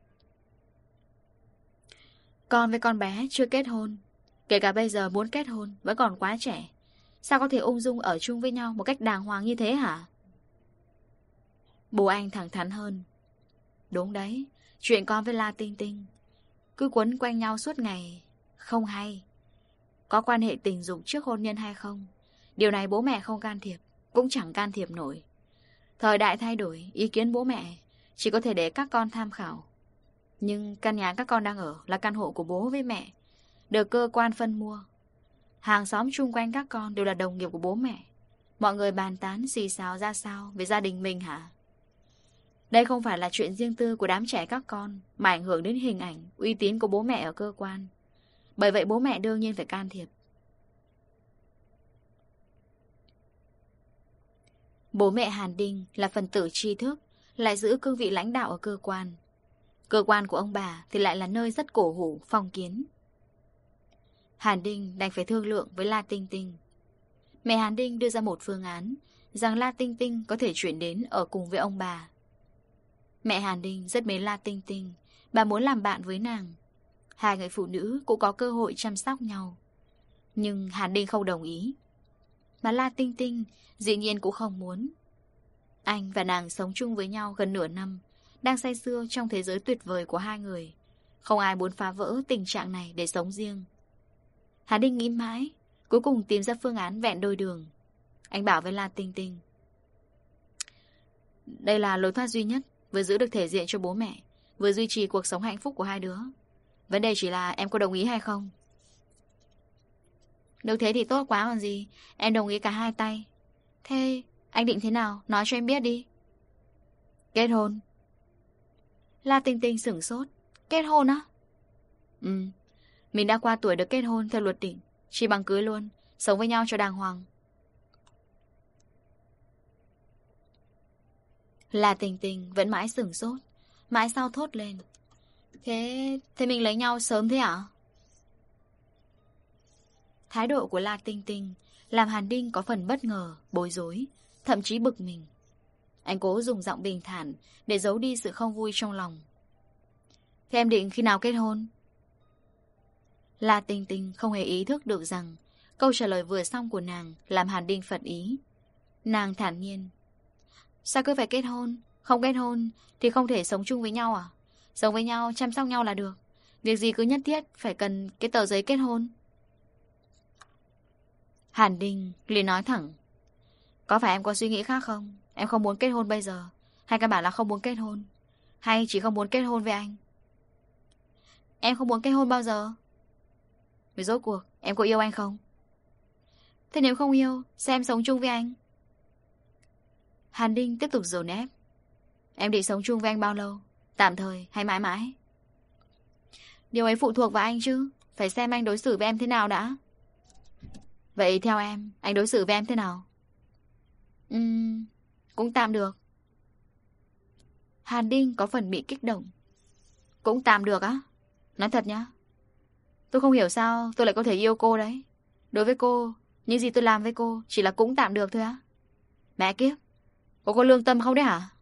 Con với con bé chưa kết hôn, kể cả bây giờ muốn kết hôn vẫn còn quá trẻ. Sao có thể ung dung ở chung với nhau một cách đàng hoàng như thế hả? Bố anh thẳng thắn hơn. Đúng đấy, chuyện con với La Tinh Tinh cứ quấn quanh nhau suốt ngày, không hay. Có quan hệ tình dục trước hôn nhân hay không, điều này bố mẹ không can thiệp, cũng chẳng can thiệp nổi. Thời đại thay đổi, ý kiến bố mẹ chỉ có thể để các con tham khảo. Nhưng căn nhà các con đang ở là căn hộ của bố với mẹ, được cơ quan phân mua. Hàng xóm chung quanh các con đều là đồng nghiệp của bố mẹ. Mọi người bàn tán xì xào ra sao về gia đình mình hả? Đây không phải là chuyện riêng tư của đám trẻ các con, mà ảnh hưởng đến hình ảnh, uy tín của bố mẹ ở cơ quan. Bởi vậy bố mẹ đương nhiên phải can thiệp. Bố mẹ Hàn Đinh là phần tử tri thức, lại giữ cương vị lãnh đạo ở cơ quan. Cơ quan của ông bà thì lại là nơi rất cổ hủ, phong kiến. Hàn Đinh đành phải thương lượng với La Tinh Tinh. Mẹ Hàn Đinh đưa ra một phương án, rằng La Tinh Tinh có thể chuyển đến ở cùng với ông bà. Mẹ Hàn Đinh rất mến La Tinh Tinh, bà muốn làm bạn với nàng. Hai người phụ nữ cũng có cơ hội chăm sóc nhau. Nhưng Hàn Đinh không đồng ý. mà La Tinh Tinh dĩ nhiên cũng không muốn. Anh và nàng sống chung với nhau gần nửa năm, đang say sưa trong thế giới tuyệt vời của hai người. Không ai muốn phá vỡ tình trạng này để sống riêng. Hà Đinh nghĩ mãi, cuối cùng tìm ra phương án vẹn đôi đường. Anh bảo với La Tinh Tinh: đây là lối thoát duy nhất, vừa giữ được thể diện cho bố mẹ, vừa duy trì cuộc sống hạnh phúc của hai đứa. Vấn đề chỉ là em có đồng ý hay không? Nếu thế thì tốt quá còn gì. Em đồng ý cả hai tay. Thế anh định thế nào? Nói cho em biết đi. Kết hôn. La Tinh Tinh sửng sốt. Kết hôn á? Ừ. Mình đã qua tuổi được kết hôn theo luật định. Chỉ bằng cưới luôn. Sống với nhau cho đàng hoàng. La Tinh Tinh vẫn mãi sửng sốt. Mãi sau thốt lên. Thế... Thế mình lấy nhau sớm thế hả? Thái độ của La Tinh Tinh làm Hàn Đinh có phần bất ngờ, bối rối, thậm chí bực mình. Anh cố dùng giọng bình thản để giấu đi sự không vui trong lòng. Thế em định khi nào kết hôn? La Tinh Tinh không hề ý thức được rằng câu trả lời vừa xong của nàng làm Hàn Đinh phật ý. Nàng thản nhiên. Sao cứ phải kết hôn? Không kết hôn thì không thể sống chung với nhau à? Sống với nhau, chăm sóc nhau là được. Việc gì cứ nhất thiết phải cần cái tờ giấy kết hôn? Hàn Đinh liền nói thẳng. Có phải em có suy nghĩ khác không? Em không muốn kết hôn bây giờ, hay căn bản là không muốn kết hôn? Hay chỉ không muốn kết hôn với anh? Em không muốn kết hôn bao giờ. Vì rốt cuộc em có yêu anh không? Thế nếu không yêu, sao em sống chung với anh? Hàn Đinh tiếp tục dồn ép. Em định sống chung với anh bao lâu? Tạm thời hay mãi mãi? Điều ấy phụ thuộc vào anh chứ. Phải xem anh đối xử với em thế nào đã. Vậy theo em, anh đối xử với em thế nào? Ừm, cũng tạm được. Hàn Đinh có phần bị kích động. Cũng tạm được á? Nói thật nhá, tôi không hiểu sao tôi lại có thể yêu cô đấy. Đối với cô, những gì tôi làm với cô chỉ là cũng tạm được thôi á. Mẹ kiếp, cô có lương tâm không đấy hả?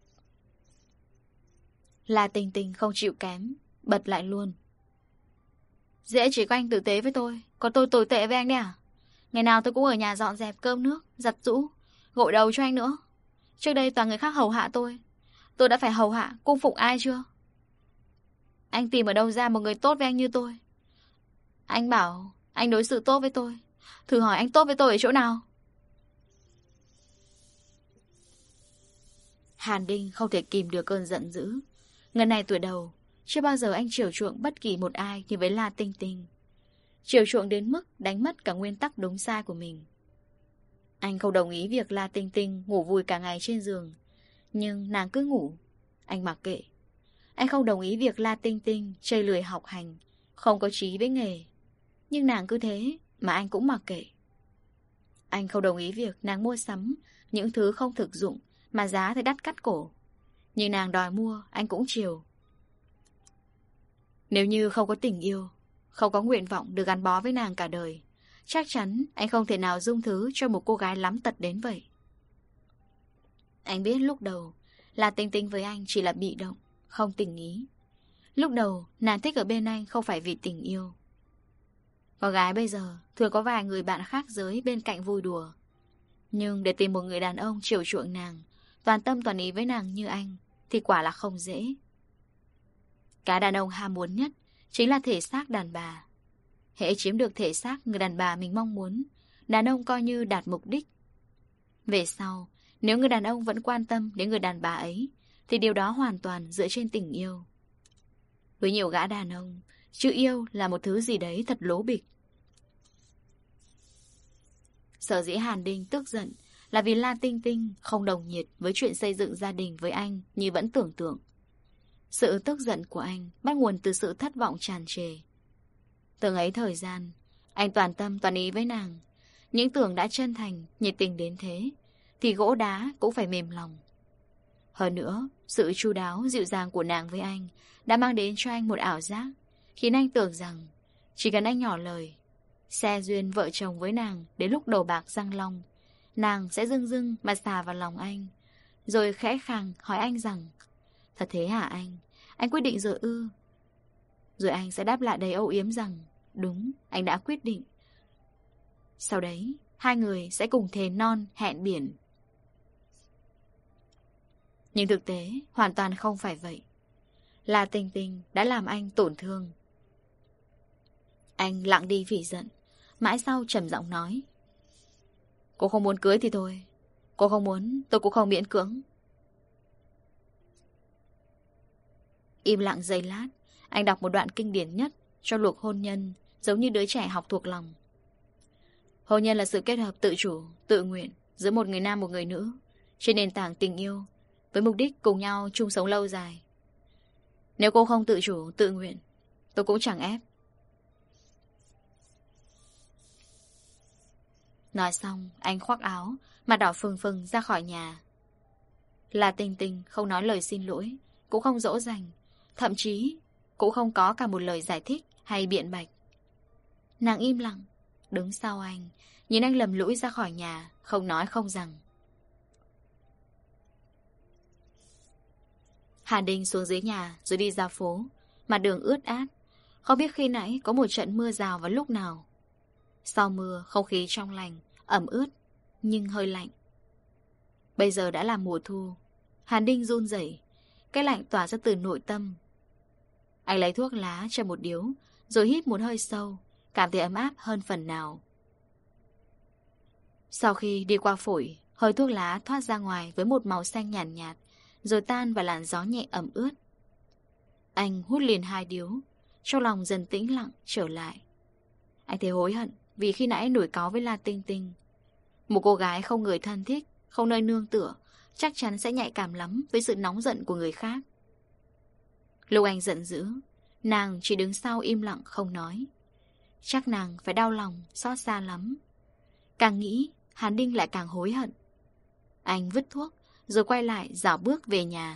La Tinh Tinh không chịu kém, bật lại luôn. Dễ chỉ có anh tử tế với tôi, còn tôi tồi tệ với anh đấy à? Ngày nào tôi cũng ở nhà dọn dẹp cơm nước, giặt giũ, gội đầu cho anh nữa. Trước đây toàn người khác hầu hạ tôi. Tôi đã phải hầu hạ, cung phụng ai chưa? Anh tìm ở đâu ra một người tốt với anh như tôi? Anh bảo anh đối xử tốt với tôi. Thử hỏi anh tốt với tôi ở chỗ nào? Hàn Đinh không thể kìm được cơn giận dữ. Ngần này tuổi đầu, chưa bao giờ anh chiều chuộng bất kỳ một ai như với La Tinh Tinh. Chiều chuộng đến mức đánh mất cả nguyên tắc đúng sai của mình. Anh không đồng ý việc La Tinh Tinh ngủ vui cả ngày trên giường, nhưng nàng cứ ngủ, anh mặc kệ. Anh không đồng ý việc La Tinh Tinh chây lười học hành, không có chí với nghề, nhưng nàng cứ thế mà anh cũng mặc kệ. Anh không đồng ý việc nàng mua sắm những thứ không thực dụng mà giá thì đắt cắt cổ, nhưng nàng đòi mua anh cũng chiều. Nếu như không có tình yêu, không có nguyện vọng được gắn bó với nàng cả đời, chắc chắn anh không thể nào dung thứ cho một cô gái lắm tật đến vậy. Anh biết lúc đầu La Tinh Tinh với anh chỉ là bị động, không tình ý. Lúc đầu nàng thích ở bên anh không phải vì tình yêu. Con gái bây giờ thường có vài người bạn khác giới bên cạnh vui đùa, nhưng để tìm một người đàn ông chiều chuộng nàng, toàn tâm toàn ý với nàng như anh thì quả là không dễ. Cái đàn ông ham muốn nhất chính là thể xác đàn bà. Hễ chiếm được thể xác người đàn bà mình mong muốn, đàn ông coi như đạt mục đích. Về sau, nếu người đàn ông vẫn quan tâm đến người đàn bà ấy, thì điều đó hoàn toàn dựa trên tình yêu. Với nhiều gã đàn ông, chữ yêu là một thứ gì đấy thật lố bịch. Sở dĩ Hàn Đinh tức giận là vì La Tinh Tinh không đồng nhiệt với chuyện xây dựng gia đình với anh như vẫn tưởng tượng. Sự tức giận của anh bắt nguồn từ sự thất vọng tràn trề. Từng ấy thời gian, anh toàn tâm toàn ý với nàng. Những tưởng đã chân thành, nhiệt tình đến thế, thì gỗ đá cũng phải mềm lòng. Hơn nữa, sự chu đáo, dịu dàng của nàng với anh đã mang đến cho anh một ảo giác, khiến anh tưởng rằng chỉ cần anh nhỏ lời, xe duyên vợ chồng với nàng đến lúc đầu bạc răng long, nàng sẽ dưng dưng mà xà vào lòng anh, rồi khẽ khàng hỏi anh rằng: thật thế hả anh? Anh quyết định rồi ư? Rồi anh sẽ đáp lại đầy âu yếm rằng: đúng, anh đã quyết định. Sau đấy, hai người sẽ cùng thề non hẹn biển. Nhưng thực tế hoàn toàn không phải vậy. La Tinh Tinh đã làm anh tổn thương. Anh lặng đi vì giận. Mãi sau trầm giọng nói: Cô không muốn cưới thì thôi. Cô không muốn, tôi cũng không miễn cưỡng. Im lặng giây lát, anh đọc một đoạn kinh điển nhất cho luật hôn nhân, giống như đứa trẻ học thuộc lòng. Hôn nhân là sự kết hợp tự chủ, tự nguyện giữa một người nam một người nữ, trên nền tảng tình yêu, với mục đích cùng nhau chung sống lâu dài. Nếu cô không tự chủ, tự nguyện, tôi cũng chẳng ép. Nói xong, anh khoác áo, mặt đỏ phừng phừng ra khỏi nhà. La Tinh Tinh không nói lời xin lỗi, cũng không dỗ dành, thậm chí cũng không có cả một lời giải thích hay biện bạch. Nàng im lặng, đứng sau anh, nhìn anh lầm lũi ra khỏi nhà, không nói không rằng. Hàn Đình xuống dưới nhà rồi đi ra phố, mặt đường ướt át, không biết khi nãy có một trận mưa rào vào lúc nào. Sau mưa, không khí trong lành, ẩm ướt, nhưng hơi lạnh. Bây giờ đã là mùa thu. Hàn Đình run rẩy, cái lạnh tỏa ra từ nội tâm. Anh lấy thuốc lá cho một điếu, rồi hít một hơi sâu, cảm thấy ấm áp hơn phần nào. Sau khi đi qua phổi, hơi thuốc lá thoát ra ngoài với một màu xanh nhàn nhạt, nhạt, rồi tan vào làn gió nhẹ ẩm ướt. Anh hút liền hai điếu, trong lòng dần tĩnh lặng trở lại. Anh thấy hối hận vì khi nãy nổi cáu với La Tinh Tinh. Một cô gái không người thân thích, không nơi nương tựa, chắc chắn sẽ nhạy cảm lắm với sự nóng giận của người khác. Lúc anh giận dữ, nàng chỉ đứng sau im lặng không nói. Chắc nàng phải đau lòng, xót xa lắm. Càng nghĩ, Hàn Đình lại càng hối hận. Anh vứt thuốc, rồi quay lại dạo bước về nhà.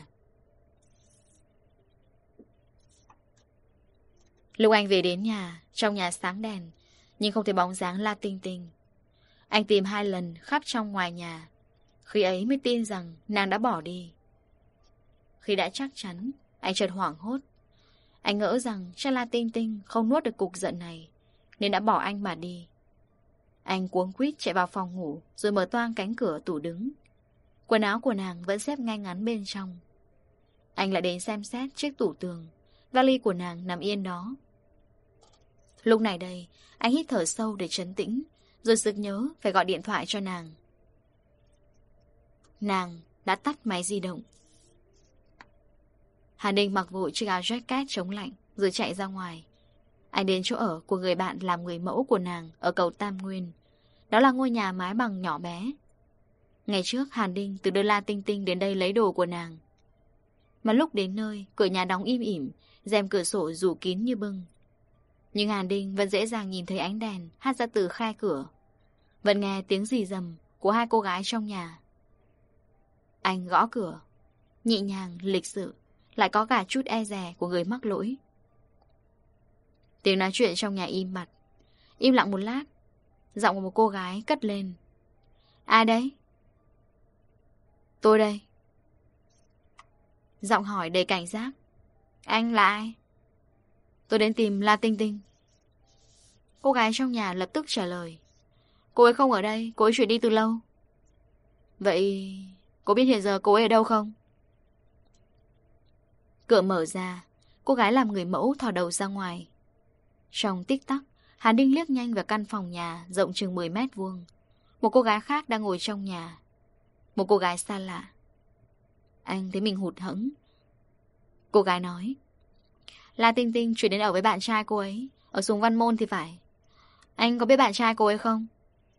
Lúc anh về đến nhà, trong nhà sáng đèn, nhưng không thấy bóng dáng La Tinh Tinh. Anh tìm hai lần khắp trong ngoài nhà, khi ấy mới tin rằng nàng đã bỏ đi. Khi đã chắc chắn, anh chợt hoảng hốt. Anh ngỡ rằng chắc La Tinh Tinh không nuốt được cục giận này, nên đã bỏ anh mà đi. Anh cuống quýt chạy vào phòng ngủ, rồi mở toang cánh cửa tủ đứng. Quần áo của nàng vẫn xếp ngay ngắn bên trong. Anh lại đến xem xét chiếc tủ tường. Vali của nàng nằm yên đó. Lúc này đây, anh hít thở sâu để trấn tĩnh, rồi sực nhớ phải gọi điện thoại cho nàng. Nàng đã tắt máy di động. Hàn Đình mặc vội chiếc áo jacket chống lạnh, rồi chạy ra ngoài. Anh đến chỗ ở của người bạn làm người mẫu của nàng ở cầu Tam Nguyên. Đó là ngôi nhà mái bằng nhỏ bé. Ngày trước Hàn Đình từ đưa La Tinh Tinh đến đây lấy đồ của nàng. Mà lúc đến nơi, cửa nhà đóng im ỉm, rèm cửa sổ rủ kín như bưng. Nhưng Hàn Đình vẫn dễ dàng nhìn thấy ánh đèn hắt ra từ khe cửa, vẫn nghe tiếng rì rầm của hai cô gái trong nhà. Anh gõ cửa, nhẹ nhàng, lịch sự, lại có cả chút e dè của người mắc lỗi. Tiếng nói chuyện trong nhà im bặt. Im lặng một lát, giọng của một cô gái cất lên. Ai đấy? Tôi đây. Giọng hỏi đầy cảnh giác. Anh là ai? Tôi đến tìm La Tinh Tinh. Cô gái trong nhà lập tức trả lời. Cô ấy không ở đây, cô ấy chuyển đi từ lâu. Vậy cô biết hiện giờ cô ấy ở đâu không? Cửa mở ra, cô gái làm người mẫu thò đầu ra ngoài. Trong tích tắc, Hàn Đình liếc nhanh vào căn phòng nhà rộng chừng mười mét vuông. Một cô gái khác đang ngồi trong nhà. Một cô gái xa lạ. Anh thấy mình hụt hẫng. Cô gái nói. La Tinh Tinh chuyển đến ở với bạn trai cô ấy, ở Sùng Văn Môn thì phải. Anh có biết bạn trai cô ấy không?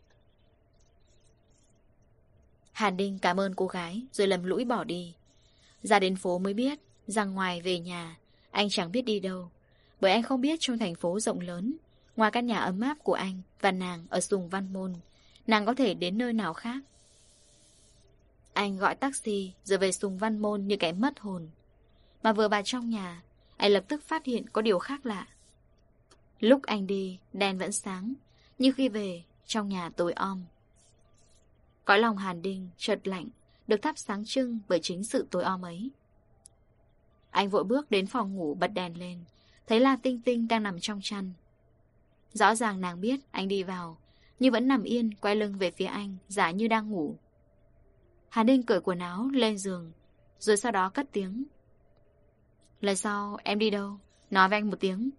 Hàn Đình cảm ơn cô gái, rồi lầm lũi bỏ đi. Ra đến phố mới biết rằng ngoài về nhà, anh chẳng biết đi đâu. Bởi anh không biết trong thành phố rộng lớn, ngoài căn nhà ấm áp của anh và nàng ở Sùng Văn Môn, nàng có thể đến nơi nào khác. Anh gọi taxi rồi về Sùng Văn Môn như kẻ mất hồn. Mà vừa vào trong nhà, anh lập tức phát hiện có điều khác lạ. Lúc anh đi, đèn vẫn sáng, nhưng khi về, trong nhà tối om. Cõi lòng Hàn Đình chợt lạnh, được thắp sáng trưng bởi chính sự tối om ấy. Anh vội bước đến phòng ngủ bật đèn lên, thấy La Tinh Tinh đang nằm trong chăn. Rõ ràng nàng biết anh đi vào, nhưng vẫn nằm yên, quay lưng về phía anh, giả như đang ngủ. Hàn Ninh cởi quần áo lên giường, rồi sau đó cất tiếng. Lần sau em đi đâu, nói với anh một tiếng.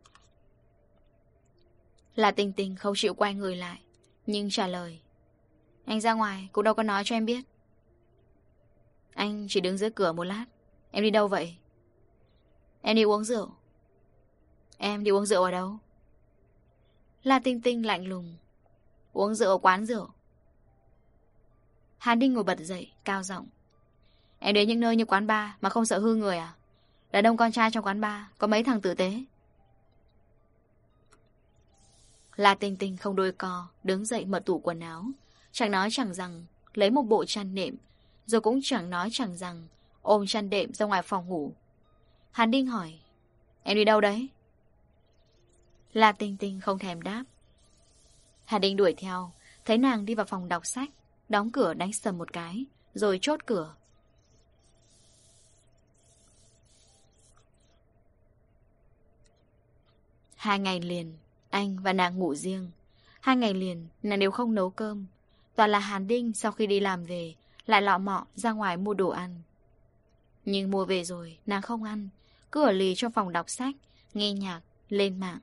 Là Tình Tình không chịu quay người lại, nhưng trả lời. Anh ra ngoài cũng đâu có nói cho em biết. Anh chỉ đứng dưới cửa một lát. Em đi đâu vậy? Em đi uống rượu. Em đi uống rượu ở đâu? La Tinh Tinh lạnh lùng. Uống rượu ở quán rượu. Hàn Ninh ngồi bật dậy, cao giọng. Em đến những nơi như quán bar mà không sợ hư người à? Đàn ông con trai trong quán bar có mấy thằng tử tế. La Tinh Tinh không đôi co, đứng dậy mở tủ quần áo. Chẳng nói chẳng rằng lấy một bộ chăn nệm, rồi cũng chẳng nói chẳng rằng ôm chăn đệm ra ngoài phòng ngủ. Hàn Ninh hỏi. Em đi đâu đấy? La Tinh Tinh không thèm đáp. Hàn Ninh đuổi theo, thấy nàng đi vào phòng đọc sách, đóng cửa đánh sầm một cái, rồi chốt cửa. Hai ngày liền, anh và nàng ngủ riêng. Hai ngày liền, nàng đều không nấu cơm. Toàn là Hàn Ninh sau khi đi làm về, lại lọ mọ ra ngoài mua đồ ăn. Nhưng mua về rồi, nàng không ăn, cứ ở lì trong phòng đọc sách, nghe nhạc, lên mạng.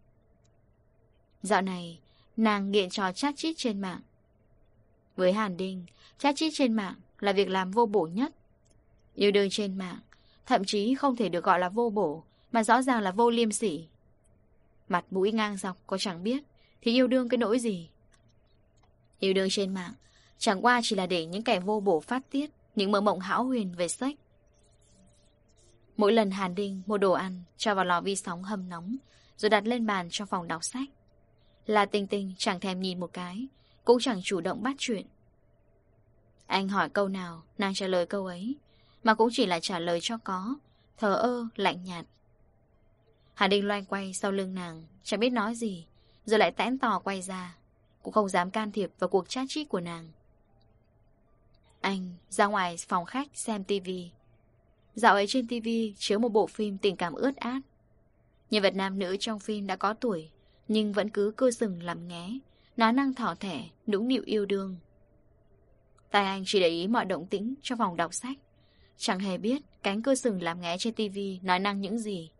Dạo này, nàng nghiện trò chat chít trên mạng. Với Hàn Ninh, chat chít trên mạng là việc làm vô bổ nhất. Yêu đương trên mạng, thậm chí không thể được gọi là vô bổ, mà rõ ràng là vô liêm sỉ. Mặt mũi ngang dọc có chẳng biết, thì yêu đương cái nỗi gì? Yêu đương trên mạng, chẳng qua chỉ là để những kẻ vô bổ phát tiết những mơ mộng hão huyền về sex. Mỗi lần Hàn Ninh mua đồ ăn, cho vào lò vi sóng hâm nóng, rồi đặt lên bàn trong phòng đọc sách, La Tinh Tinh chẳng thèm nhìn một cái, cũng chẳng chủ động bắt chuyện. Anh hỏi câu nào, nàng trả lời câu ấy, mà cũng chỉ là trả lời cho có, thờ ơ, lạnh nhạt. Hàn Ninh loanh quay sau lưng nàng, chẳng biết nói gì, rồi lại tẽn tò quay ra, cũng không dám can thiệp vào cuộc chat chít của nàng. Anh ra ngoài phòng khách xem tivi. Dạo ấy trên tivi chiếu một bộ phim tình cảm ướt át. Nhân vật nam nữ trong phim đã có tuổi, nhưng vẫn cứ cưa sừng làm nghé, nói năng thỏ thẻ, nũng nịu yêu đương. Tai anh chỉ để ý mọi động tĩnh trong phòng đọc sách, chẳng hề biết cánh cưa sừng làm nghé trên tivi nói năng những gì.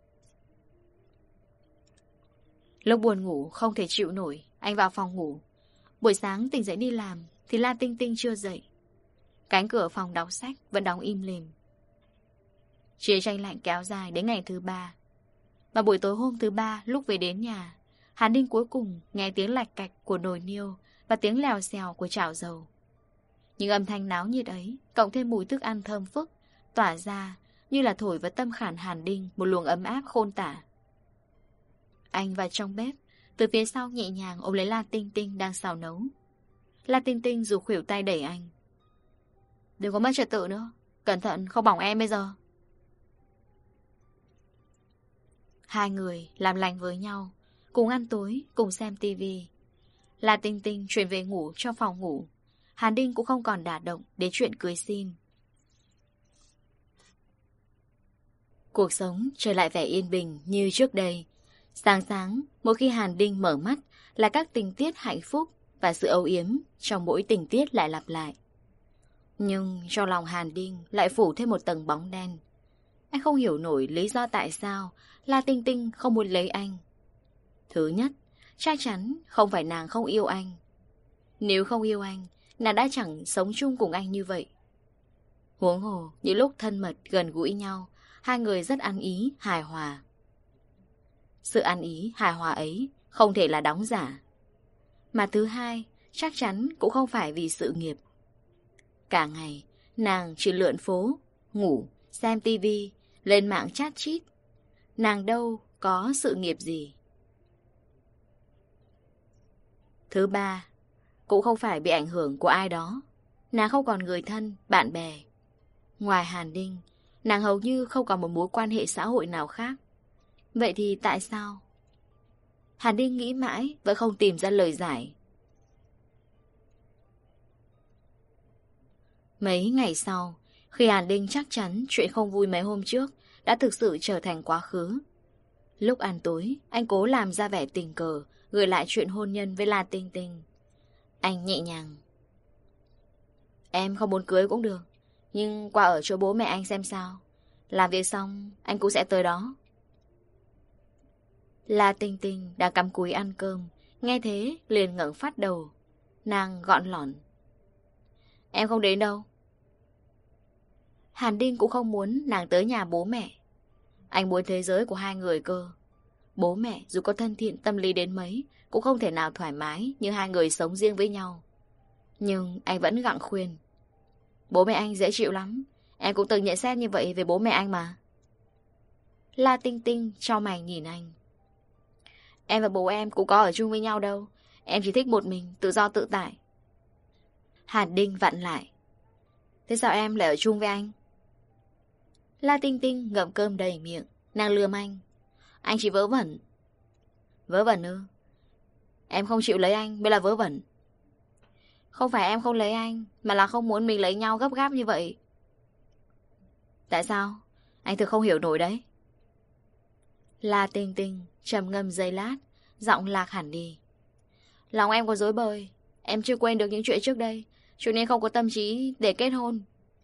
Lúc buồn ngủ không thể chịu nổi, anh vào phòng ngủ. Buổi sáng tỉnh dậy đi làm thì La Tinh Tinh chưa dậy. Cánh cửa phòng đọc sách vẫn đóng im lìm. Chiến tranh lạnh kéo dài đến ngày thứ ba. Và buổi tối hôm thứ ba, lúc về đến nhà, Hàn Ninh cuối cùng nghe tiếng lạch cạch của nồi niêu và tiếng lèo xèo của chảo dầu. Những âm thanh náo nhiệt ấy, cộng thêm mùi thức ăn thơm phức, tỏa ra như là thổi vào tâm khảm Hàn Ninh một luồng ấm áp khôn tả. Anh vào trong bếp, từ phía sau nhẹ nhàng ôm lấy La Tinh Tinh đang xào nấu. La Tinh Tinh dù khuỷu tay đẩy anh. Đừng có mất trật tự nữa, cẩn thận không bỏng em bây giờ. Hai người làm lành với nhau, cùng ăn tối, cùng xem tivi. La Tinh Tinh chuyển về ngủ trong phòng ngủ. Hàn Ninh cũng không còn đả động đến chuyện cưới xin. Cuộc sống trở lại vẻ yên bình như trước đây. Sáng sáng, mỗi khi Hàn Ninh mở mắt là các tình tiết hạnh phúc và sự âu yếm trong mỗi tình tiết lại lặp lại. Nhưng trong lòng Hàn Ninh lại phủ thêm một tầng bóng đen. Anh không hiểu nổi lý do tại sao La Tinh Tinh không muốn lấy anh. Thứ nhất, chắc chắn không phải nàng không yêu anh. Nếu không yêu anh, nàng đã chẳng sống chung cùng anh như vậy. Huống hồ, những lúc thân mật gần gũi nhau, hai người rất ăn ý, hài hòa. Sự ăn ý, hài hòa ấy không thể là đóng giả. Mà thứ hai, chắc chắn cũng không phải vì sự nghiệp. Cả ngày, nàng chỉ lượn phố, ngủ, xem tivi, lên mạng chat chít. Nàng đâu có sự nghiệp gì. Thứ ba, cũng không phải bị ảnh hưởng của ai đó. Nàng không còn người thân, bạn bè. Ngoài Hàn Ninh, nàng hầu như không còn một mối quan hệ xã hội nào khác. Vậy thì tại sao? Hàn Ninh nghĩ mãi vẫn không tìm ra lời giải. Mấy ngày sau, khi Hàn Ninh chắc chắn chuyện không vui mấy hôm trước đã thực sự trở thành quá khứ. Lúc ăn tối, anh cố làm ra vẻ tình cờ, gửi lại chuyện hôn nhân với La Tinh Tinh. Anh nhẹ nhàng. Em không muốn cưới cũng được, nhưng qua ở chỗ bố mẹ anh xem sao. Làm việc xong anh cũng sẽ tới đó. La Tinh Tinh đang cắm cúi ăn cơm, nghe thế liền ngẩng phát đầu. Nàng gọn lỏn. Em không đến đâu. Hàn Đinh cũng không muốn nàng tới nhà bố mẹ. Anh muốn thế giới của hai người cơ. Bố mẹ dù có thân thiện tâm lý đến mấy cũng không thể nào thoải mái như hai người sống riêng với nhau. Nhưng anh vẫn gặng khuyên. Bố mẹ anh dễ chịu lắm. Em cũng từng nhận xét như vậy về bố mẹ anh mà. La Tinh Tinh chau mày nhìn anh. Em và bố em cũng có ở chung với nhau đâu. Em chỉ thích một mình, tự do tự tại. Hàn Đinh vặn lại. Thế sao em lại ở chung với anh? La Tinh Tinh ngậm cơm đầy miệng. Nàng lườm anh. Anh chỉ vớ vẩn. Vớ vẩn ư? Em không chịu lấy anh mới là vớ vẩn. Không phải em không lấy anh, mà là không muốn mình lấy nhau gấp gáp như vậy. Tại sao? Anh thực không hiểu nổi đấy. La Tinh Tinh trầm ngâm giây lát, giọng lạc hẳn đi. Lòng em có rối bời. Em chưa quên được những chuyện trước đây, cho nên không có tâm trí để kết hôn.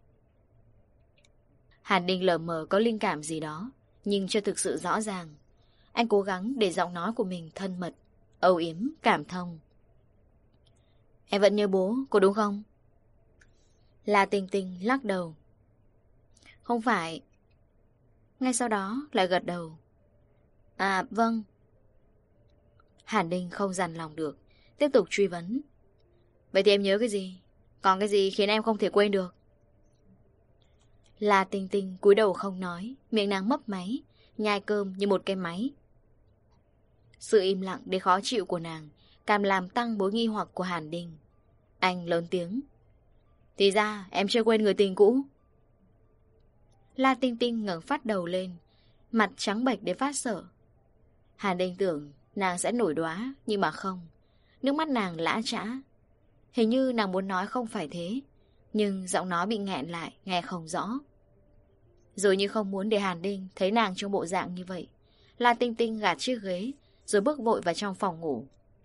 Hàn Đinh lờ mờ có linh cảm gì đó, nhưng chưa thực sự rõ ràng. Anh cố gắng để giọng nói của mình thân mật, âu yếm, cảm thông. Em vẫn nhớ bố, có đúng không? La Tinh Tinh lắc đầu. Không phải. Ngay sau đó lại gật đầu. À vâng. Hàn Đinh không dằn lòng được, tiếp tục truy vấn. Vậy thì em nhớ cái gì? Còn cái gì khiến em không thể quên được? La Tinh Tinh cúi đầu không nói, miệng nàng mấp máy, nhai cơm như một cái máy. Sự im lặng để khó chịu của nàng càng làm tăng mối nghi hoặc của Hàn Đinh. Anh lớn tiếng. Thì ra em chưa quên người tình cũ. La Tinh Tinh ngẩng phát đầu lên, mặt trắng bệch để phát sợ. Hàn Đinh tưởng nàng sẽ nổi đoá, nhưng mà không. Nước mắt nàng lã chã. Hình như nàng muốn nói không phải thế, nhưng giọng nói bị nghẹn lại, nghe không rõ. Rồi như không muốn để Hàn Đinh thấy nàng trong bộ dạng như vậy, La Tinh Tinh gạt chiếc ghế, rồi bước vội vào trong phòng ngủ.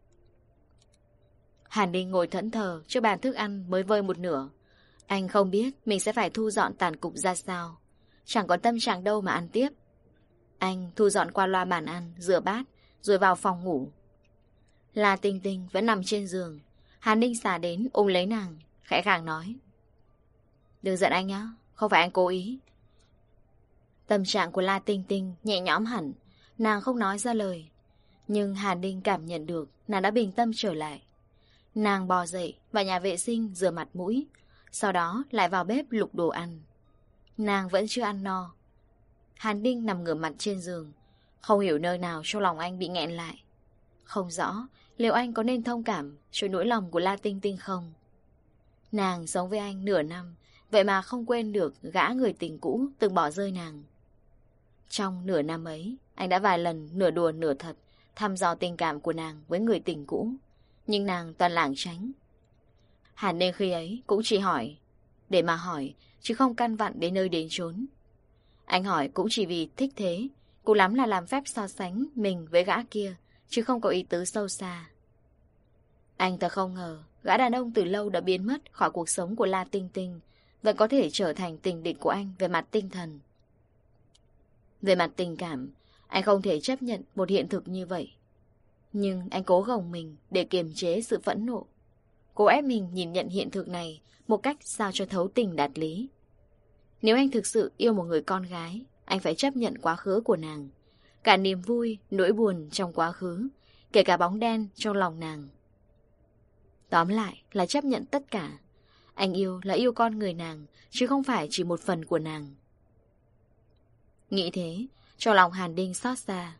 Hàn Đinh ngồi thẫn thờ trước bàn thức ăn mới vơi một nửa. Anh không biết mình sẽ phải thu dọn tàn cục ra sao. Chẳng có tâm trạng đâu mà ăn tiếp. Anh thu dọn qua loa bàn ăn, rửa bát, rồi vào phòng ngủ. La Tinh Tinh vẫn nằm trên giường. Hàn Đinh xả đến ôm lấy nàng, khẽ khàng nói. Đừng giận anh nhá, không phải anh cố ý. Tâm trạng của La Tinh Tinh nhẹ nhõm hẳn. Nàng không nói ra lời. Nhưng Hàn Đinh cảm nhận được nàng đã bình tâm trở lại. Nàng bò dậy vào nhà vệ sinh rửa mặt mũi, sau đó lại vào bếp lục đồ ăn. Nàng vẫn chưa ăn no. Hàn Đinh nằm ngửa mặt trên giường, không hiểu nơi nào trong lòng anh bị nghẹn lại. Không rõ liệu anh có nên thông cảm cho nỗi lòng của La Tinh Tinh không. Nàng sống với anh nửa năm, vậy mà không quên được gã người tình cũ từng bỏ rơi nàng. Trong nửa năm ấy, anh đã vài lần nửa đùa nửa thật thăm dò tình cảm của nàng với người tình cũ, nhưng nàng toàn lảng tránh. Hàn Đinh khi ấy cũng chỉ hỏi để mà hỏi, chứ không căn vặn đến nơi đến chốn. Anh hỏi cũng chỉ vì thích thế, cũng lắm là làm phép so sánh mình với gã kia, chứ không có ý tứ sâu xa. Anh thật không ngờ gã đàn ông từ lâu đã biến mất khỏi cuộc sống của La Tinh Tinh vẫn có thể trở thành tình địch của anh về mặt tinh thần. Về mặt tình cảm, anh không thể chấp nhận một hiện thực như vậy. Nhưng anh cố gồng mình để kiềm chế sự phẫn nộ, cố ép mình nhìn nhận hiện thực này một cách sao cho thấu tình đạt lý. Nếu anh thực sự yêu một người con gái, anh phải chấp nhận quá khứ của nàng, cả niềm vui, nỗi buồn trong quá khứ, kể cả bóng đen trong lòng nàng. Tóm lại là chấp nhận tất cả. Anh yêu là yêu con người nàng, chứ không phải chỉ một phần của nàng. Nghĩ thế, cho lòng Hàn Đinh xót xa.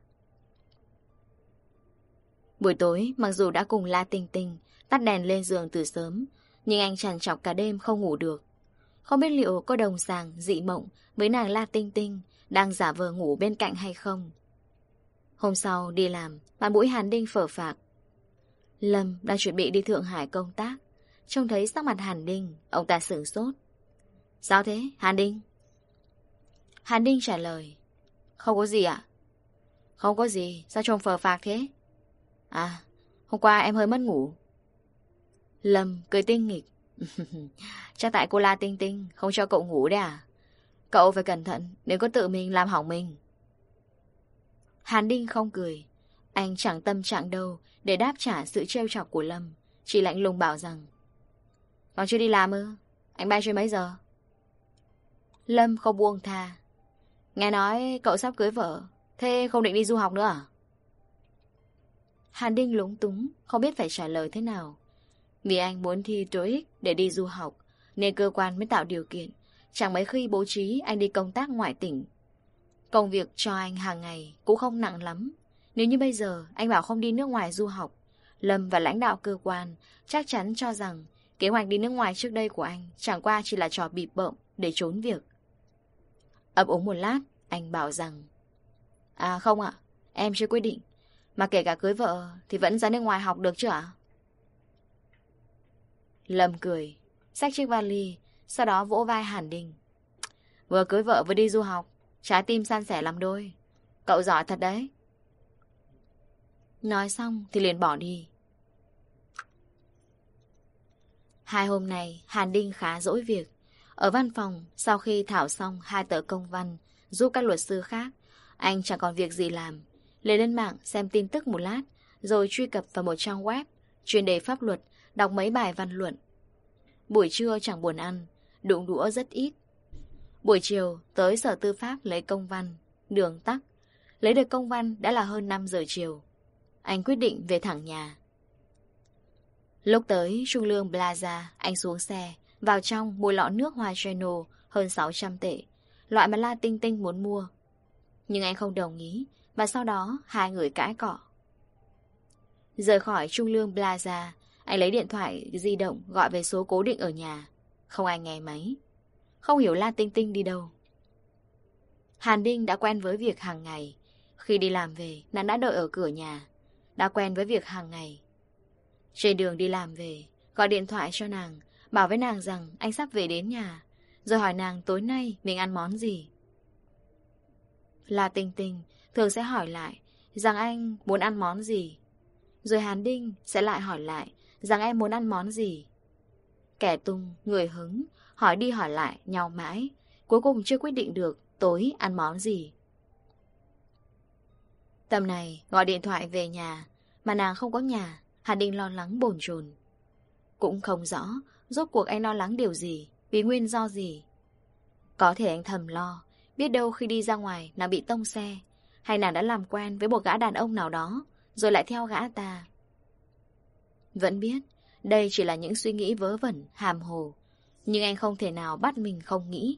Buổi tối, mặc dù đã cùng La Tinh Tinh tắt đèn lên giường từ sớm, nhưng anh trằn trọc cả đêm không ngủ được. Không biết liệu có đồng sàng dị mộng với nàng La Tinh Tinh đang giả vờ ngủ bên cạnh hay không. Hôm sau đi làm, mặt mũi Hàn Đinh phở phạc. Lâm đang chuẩn bị đi Thượng Hải công tác, trông thấy sắc mặt Hàn Đinh, ông ta sửng sốt. Sao thế, Hàn Đinh? Hàn Đinh trả lời. Không có gì ạ. Không có gì, sao trông phờ phạc thế? À, hôm qua em hơi mất ngủ. Lâm cười tinh nghịch. Chắc tại cô La Tinh Tinh không cho cậu ngủ đấy à? Cậu phải cẩn thận, nếu có tự mình làm hỏng mình. Hàn Đinh không cười. Anh chẳng tâm trạng đâu để đáp trả sự trêu chọc của Lâm, chỉ lạnh lùng bảo rằng: còn chưa đi làm ư? Anh bay chuyến mấy giờ? Lâm không buông tha. Nghe nói cậu sắp cưới vợ, thế không định đi du học nữa à? Hàn Đinh lúng túng, không biết phải trả lời thế nào. Vì anh muốn thi TOEIC để đi du học, nên cơ quan mới tạo điều kiện. Chẳng mấy khi bố trí anh đi công tác ngoại tỉnh. Công việc cho anh hàng ngày cũng không nặng lắm. Nếu như bây giờ anh bảo không đi nước ngoài du học, Lâm và lãnh đạo cơ quan chắc chắn cho rằng kế hoạch đi nước ngoài trước đây của anh chẳng qua chỉ là trò bịp bợm để trốn việc. Ấp úng một lát, anh bảo rằng: À không ạ, em chưa quyết định. Mà kể cả cưới vợ thì vẫn ra nước ngoài học được chứ ạ? Lâm cười, xách chiếc vali, sau đó vỗ vai Hàn Đinh. Vừa cưới vợ vừa đi du học, trái tim san sẻ làm đôi. Cậu giỏi thật đấy. Nói xong thì liền bỏ đi. Hai hôm nay Hàn Đinh khá dỗi việc. Ở văn phòng, sau khi thảo xong hai tờ công văn giúp các luật sư khác, anh chẳng còn việc gì làm. Lên lên mạng xem tin tức một lát, rồi truy cập vào một trang web chuyên đề pháp luật, đọc mấy bài văn luận. Buổi trưa chẳng buồn ăn, đụng đũa rất ít. Buổi chiều tới sở tư pháp lấy công văn, đường tắc. Lấy được công văn đã là hơn năm giờ chiều. Anh quyết định về thẳng nhà. Lúc tới Trung Lương Plaza, anh xuống xe, vào trong mua lọ nước hoa Geno hơn sáu trăm tệ, loại mà La Tinh Tinh muốn mua. Nhưng anh không đồng ý, và sau đó hai người cãi cọ. Rời khỏi Trung Lương Plaza, anh lấy điện thoại di động gọi về số cố định ở nhà. Không ai nghe máy. Không hiểu La Tinh Tinh đi đâu. Hàn Đinh đã quen với việc hàng ngày. Khi đi làm về, nàng đã đợi ở cửa nhà. Đã quen với việc hàng ngày. Trên đường đi làm về, gọi điện thoại cho nàng, bảo với nàng rằng anh sắp về đến nhà, rồi hỏi nàng tối nay mình ăn món gì. La Tinh Tinh thường sẽ hỏi lại rằng anh muốn ăn món gì. Rồi Hàn Đinh sẽ lại hỏi lại rằng em muốn ăn món gì. Kẻ tung, người hứng, hỏi đi hỏi lại nhau mãi, cuối cùng chưa quyết định được tối ăn món gì. Tầm này gọi điện thoại về nhà, mà nàng không có nhà. Hàn Đinh lo lắng bồn chồn. Cũng không rõ rốt cuộc anh lo lắng điều gì, vì nguyên do gì. Có thể anh thầm lo, biết đâu khi đi ra ngoài nàng bị tông xe, hay nàng đã làm quen với một gã đàn ông nào đó, rồi lại theo gã ta. Vẫn biết đây chỉ là những suy nghĩ vớ vẩn, hàm hồ, nhưng anh không thể nào bắt mình không nghĩ.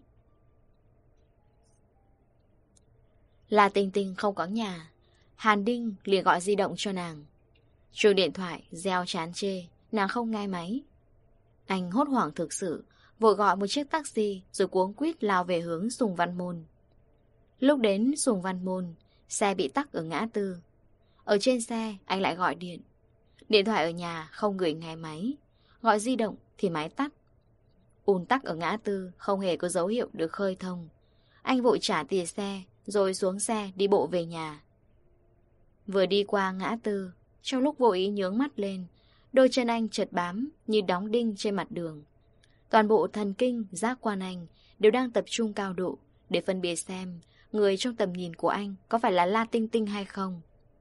La Tinh Tinh không có nhà. Hàn Đinh liền gọi di động cho nàng. Chuông điện thoại reo chán chê, nàng không nghe máy. Anh hốt hoảng thực sự, vội gọi một chiếc taxi rồi cuống quýt lao về hướng Sùng Văn Môn. Lúc đến Sùng Văn Môn, xe bị tắc ở ngã tư. Ở trên xe anh lại gọi điện. Điện thoại ở nhà không người nghe máy, gọi di động thì máy tắt. Ùn tắc ở ngã tư không hề có dấu hiệu được khơi thông. Anh vội trả tiền xe rồi xuống xe đi bộ về nhà. Vừa đi qua ngã tư, trong lúc vô ý nhướng mắt lên, đôi chân anh chợt bám như đóng đinh trên mặt đường. Toàn bộ thần kinh, giác quan anh đều đang tập trung cao độ để phân biệt xem người trong tầm nhìn của anh có phải là La Tinh Tinh hay không.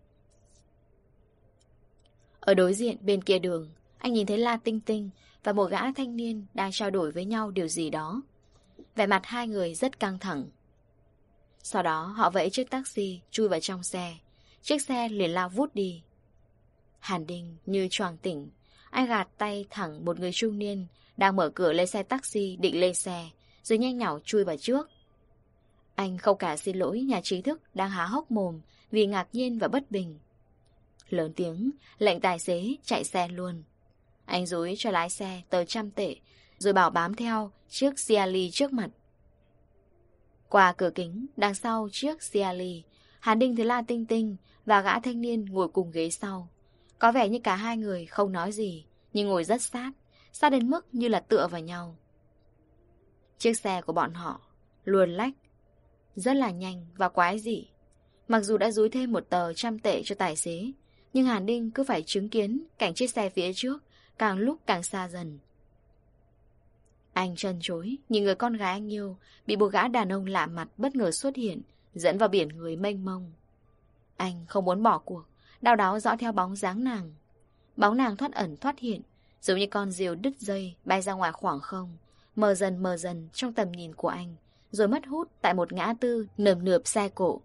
Ở đối diện bên kia đường, anh nhìn thấy La Tinh Tinh và một gã thanh niên đang trao đổi với nhau điều gì đó. Vẻ mặt hai người rất căng thẳng. Sau đó họ vẫy chiếc taxi chui vào trong xe. Chiếc xe liền lao vút đi. Hàn Đinh như choàng tỉnh. Anh gạt tay thẳng một người trung niên đang mở cửa lên xe taxi định lên xe, rồi nhanh nhảu chui vào trước. Anh không cả xin lỗi nhà trí thức đang há hốc mồm vì ngạc nhiên và bất bình. Lớn tiếng lệnh tài xế chạy xe luôn. Anh dúi cho lái xe tờ trăm tệ, rồi bảo bám theo chiếc Ciali trước mặt. Qua cửa kính đằng sau chiếc Ciali, Hàn Đinh thấy La Tinh Tinh và gã thanh niên ngồi cùng ghế sau. Có vẻ như cả hai người không nói gì, nhưng ngồi rất sát, sát đến mức như là tựa vào nhau. Chiếc xe của bọn họ luồn lách rất là nhanh và quái dị. Mặc dù đã dúi thêm một tờ trăm tệ cho tài xế, nhưng Hàn Đinh cứ phải chứng kiến cảnh chiếc xe phía trước càng lúc càng xa dần. Anh trân trối nhìn người con gái anh yêu bị một gã đàn ông lạ mặt bất ngờ xuất hiện, dẫn vào biển người mênh mông. Anh không muốn bỏ cuộc, đau đáu dõi theo bóng dáng nàng. Bóng nàng thoát ẩn thoát hiện, giống như con diều đứt dây bay ra ngoài khoảng không, mờ dần mờ dần trong tầm nhìn của anh, rồi mất hút tại một ngã tư nườm nượp xe cộ.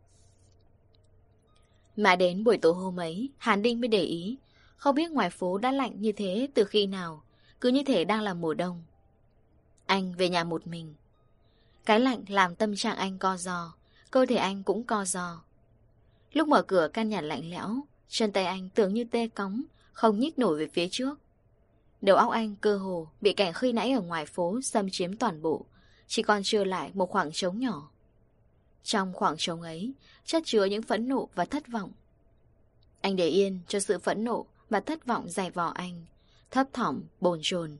Mãi đến buổi tối hôm ấy, Hàn Đinh mới để ý, không biết ngoài phố đã lạnh như thế từ khi nào, cứ như thể đang là mùa đông. Anh về nhà một mình. Cái lạnh làm tâm trạng anh co ro, cơ thể anh cũng co ro. Lúc mở cửa căn nhà lạnh lẽo, chân tay anh tưởng như tê cóng, không nhích nổi về phía trước. Đầu óc anh cơ hồ bị cảnh khi nãy ở ngoài phố xâm chiếm toàn bộ, chỉ còn trừ lại một khoảng trống nhỏ. Trong khoảng trống ấy, chất chứa những phẫn nộ và thất vọng. Anh để yên cho sự phẫn nộ và thất vọng dày vò anh, thấp thỏm, bồn chồn.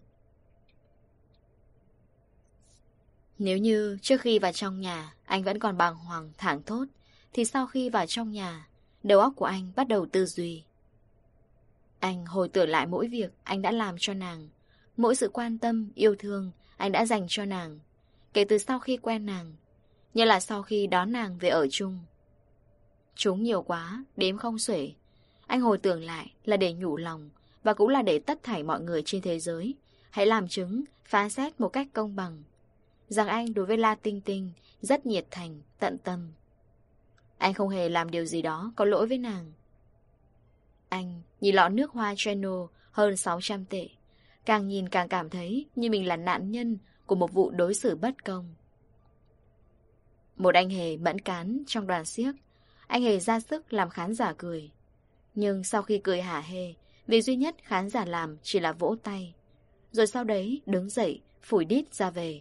Nếu như trước khi vào trong nhà anh vẫn còn bàng hoàng thảng thốt, thì sau khi vào trong nhà, đầu óc của anh bắt đầu tư duy. Anh hồi tưởng lại mỗi việc anh đã làm cho nàng, mỗi sự quan tâm, yêu thương anh đã dành cho nàng, kể từ sau khi quen nàng, như là sau khi đón nàng về ở chung. Chúng nhiều quá, đếm không xuể. Anh hồi tưởng lại là để nhủ lòng, và cũng là để tất thảy mọi người trên thế giới hãy làm chứng, phán xét một cách công bằng, rằng anh đối với La Tinh Tinh rất nhiệt thành, tận tâm. Anh không hề làm điều gì đó có lỗi với nàng. Anh nhìn lọ nước hoa Cheno hơn sáu trăm tệ, càng nhìn càng cảm thấy như mình là nạn nhân của một vụ đối xử bất công. Một anh hề mẫn cán trong đoàn xiếc, anh hề ra sức làm khán giả cười. Nhưng sau khi cười hả hê, việc duy nhất khán giả làm chỉ là vỗ tay, rồi sau đấy đứng dậy, phủi đít ra về.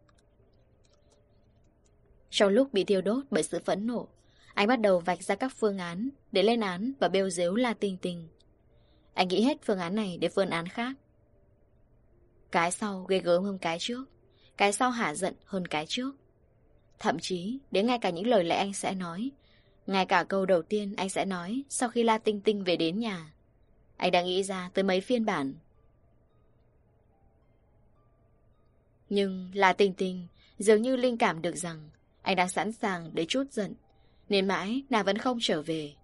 Trong lúc bị thiêu đốt bởi sự phẫn nộ, anh bắt đầu vạch ra các phương án để lên án và bêu dếu La Tinh Tinh. Anh nghĩ hết phương án này để phương án khác. Cái sau ghê gớm hơn cái trước, cái sau hả giận hơn cái trước. Thậm chí đến ngay cả những lời lẽ anh sẽ nói, ngay cả câu đầu tiên anh sẽ nói sau khi La Tinh Tinh về đến nhà, anh đã nghĩ ra tới mấy phiên bản. Nhưng La Tinh Tinh dường như linh cảm được rằng anh đang sẵn sàng để trút giận, nên mãi nàng vẫn không trở về.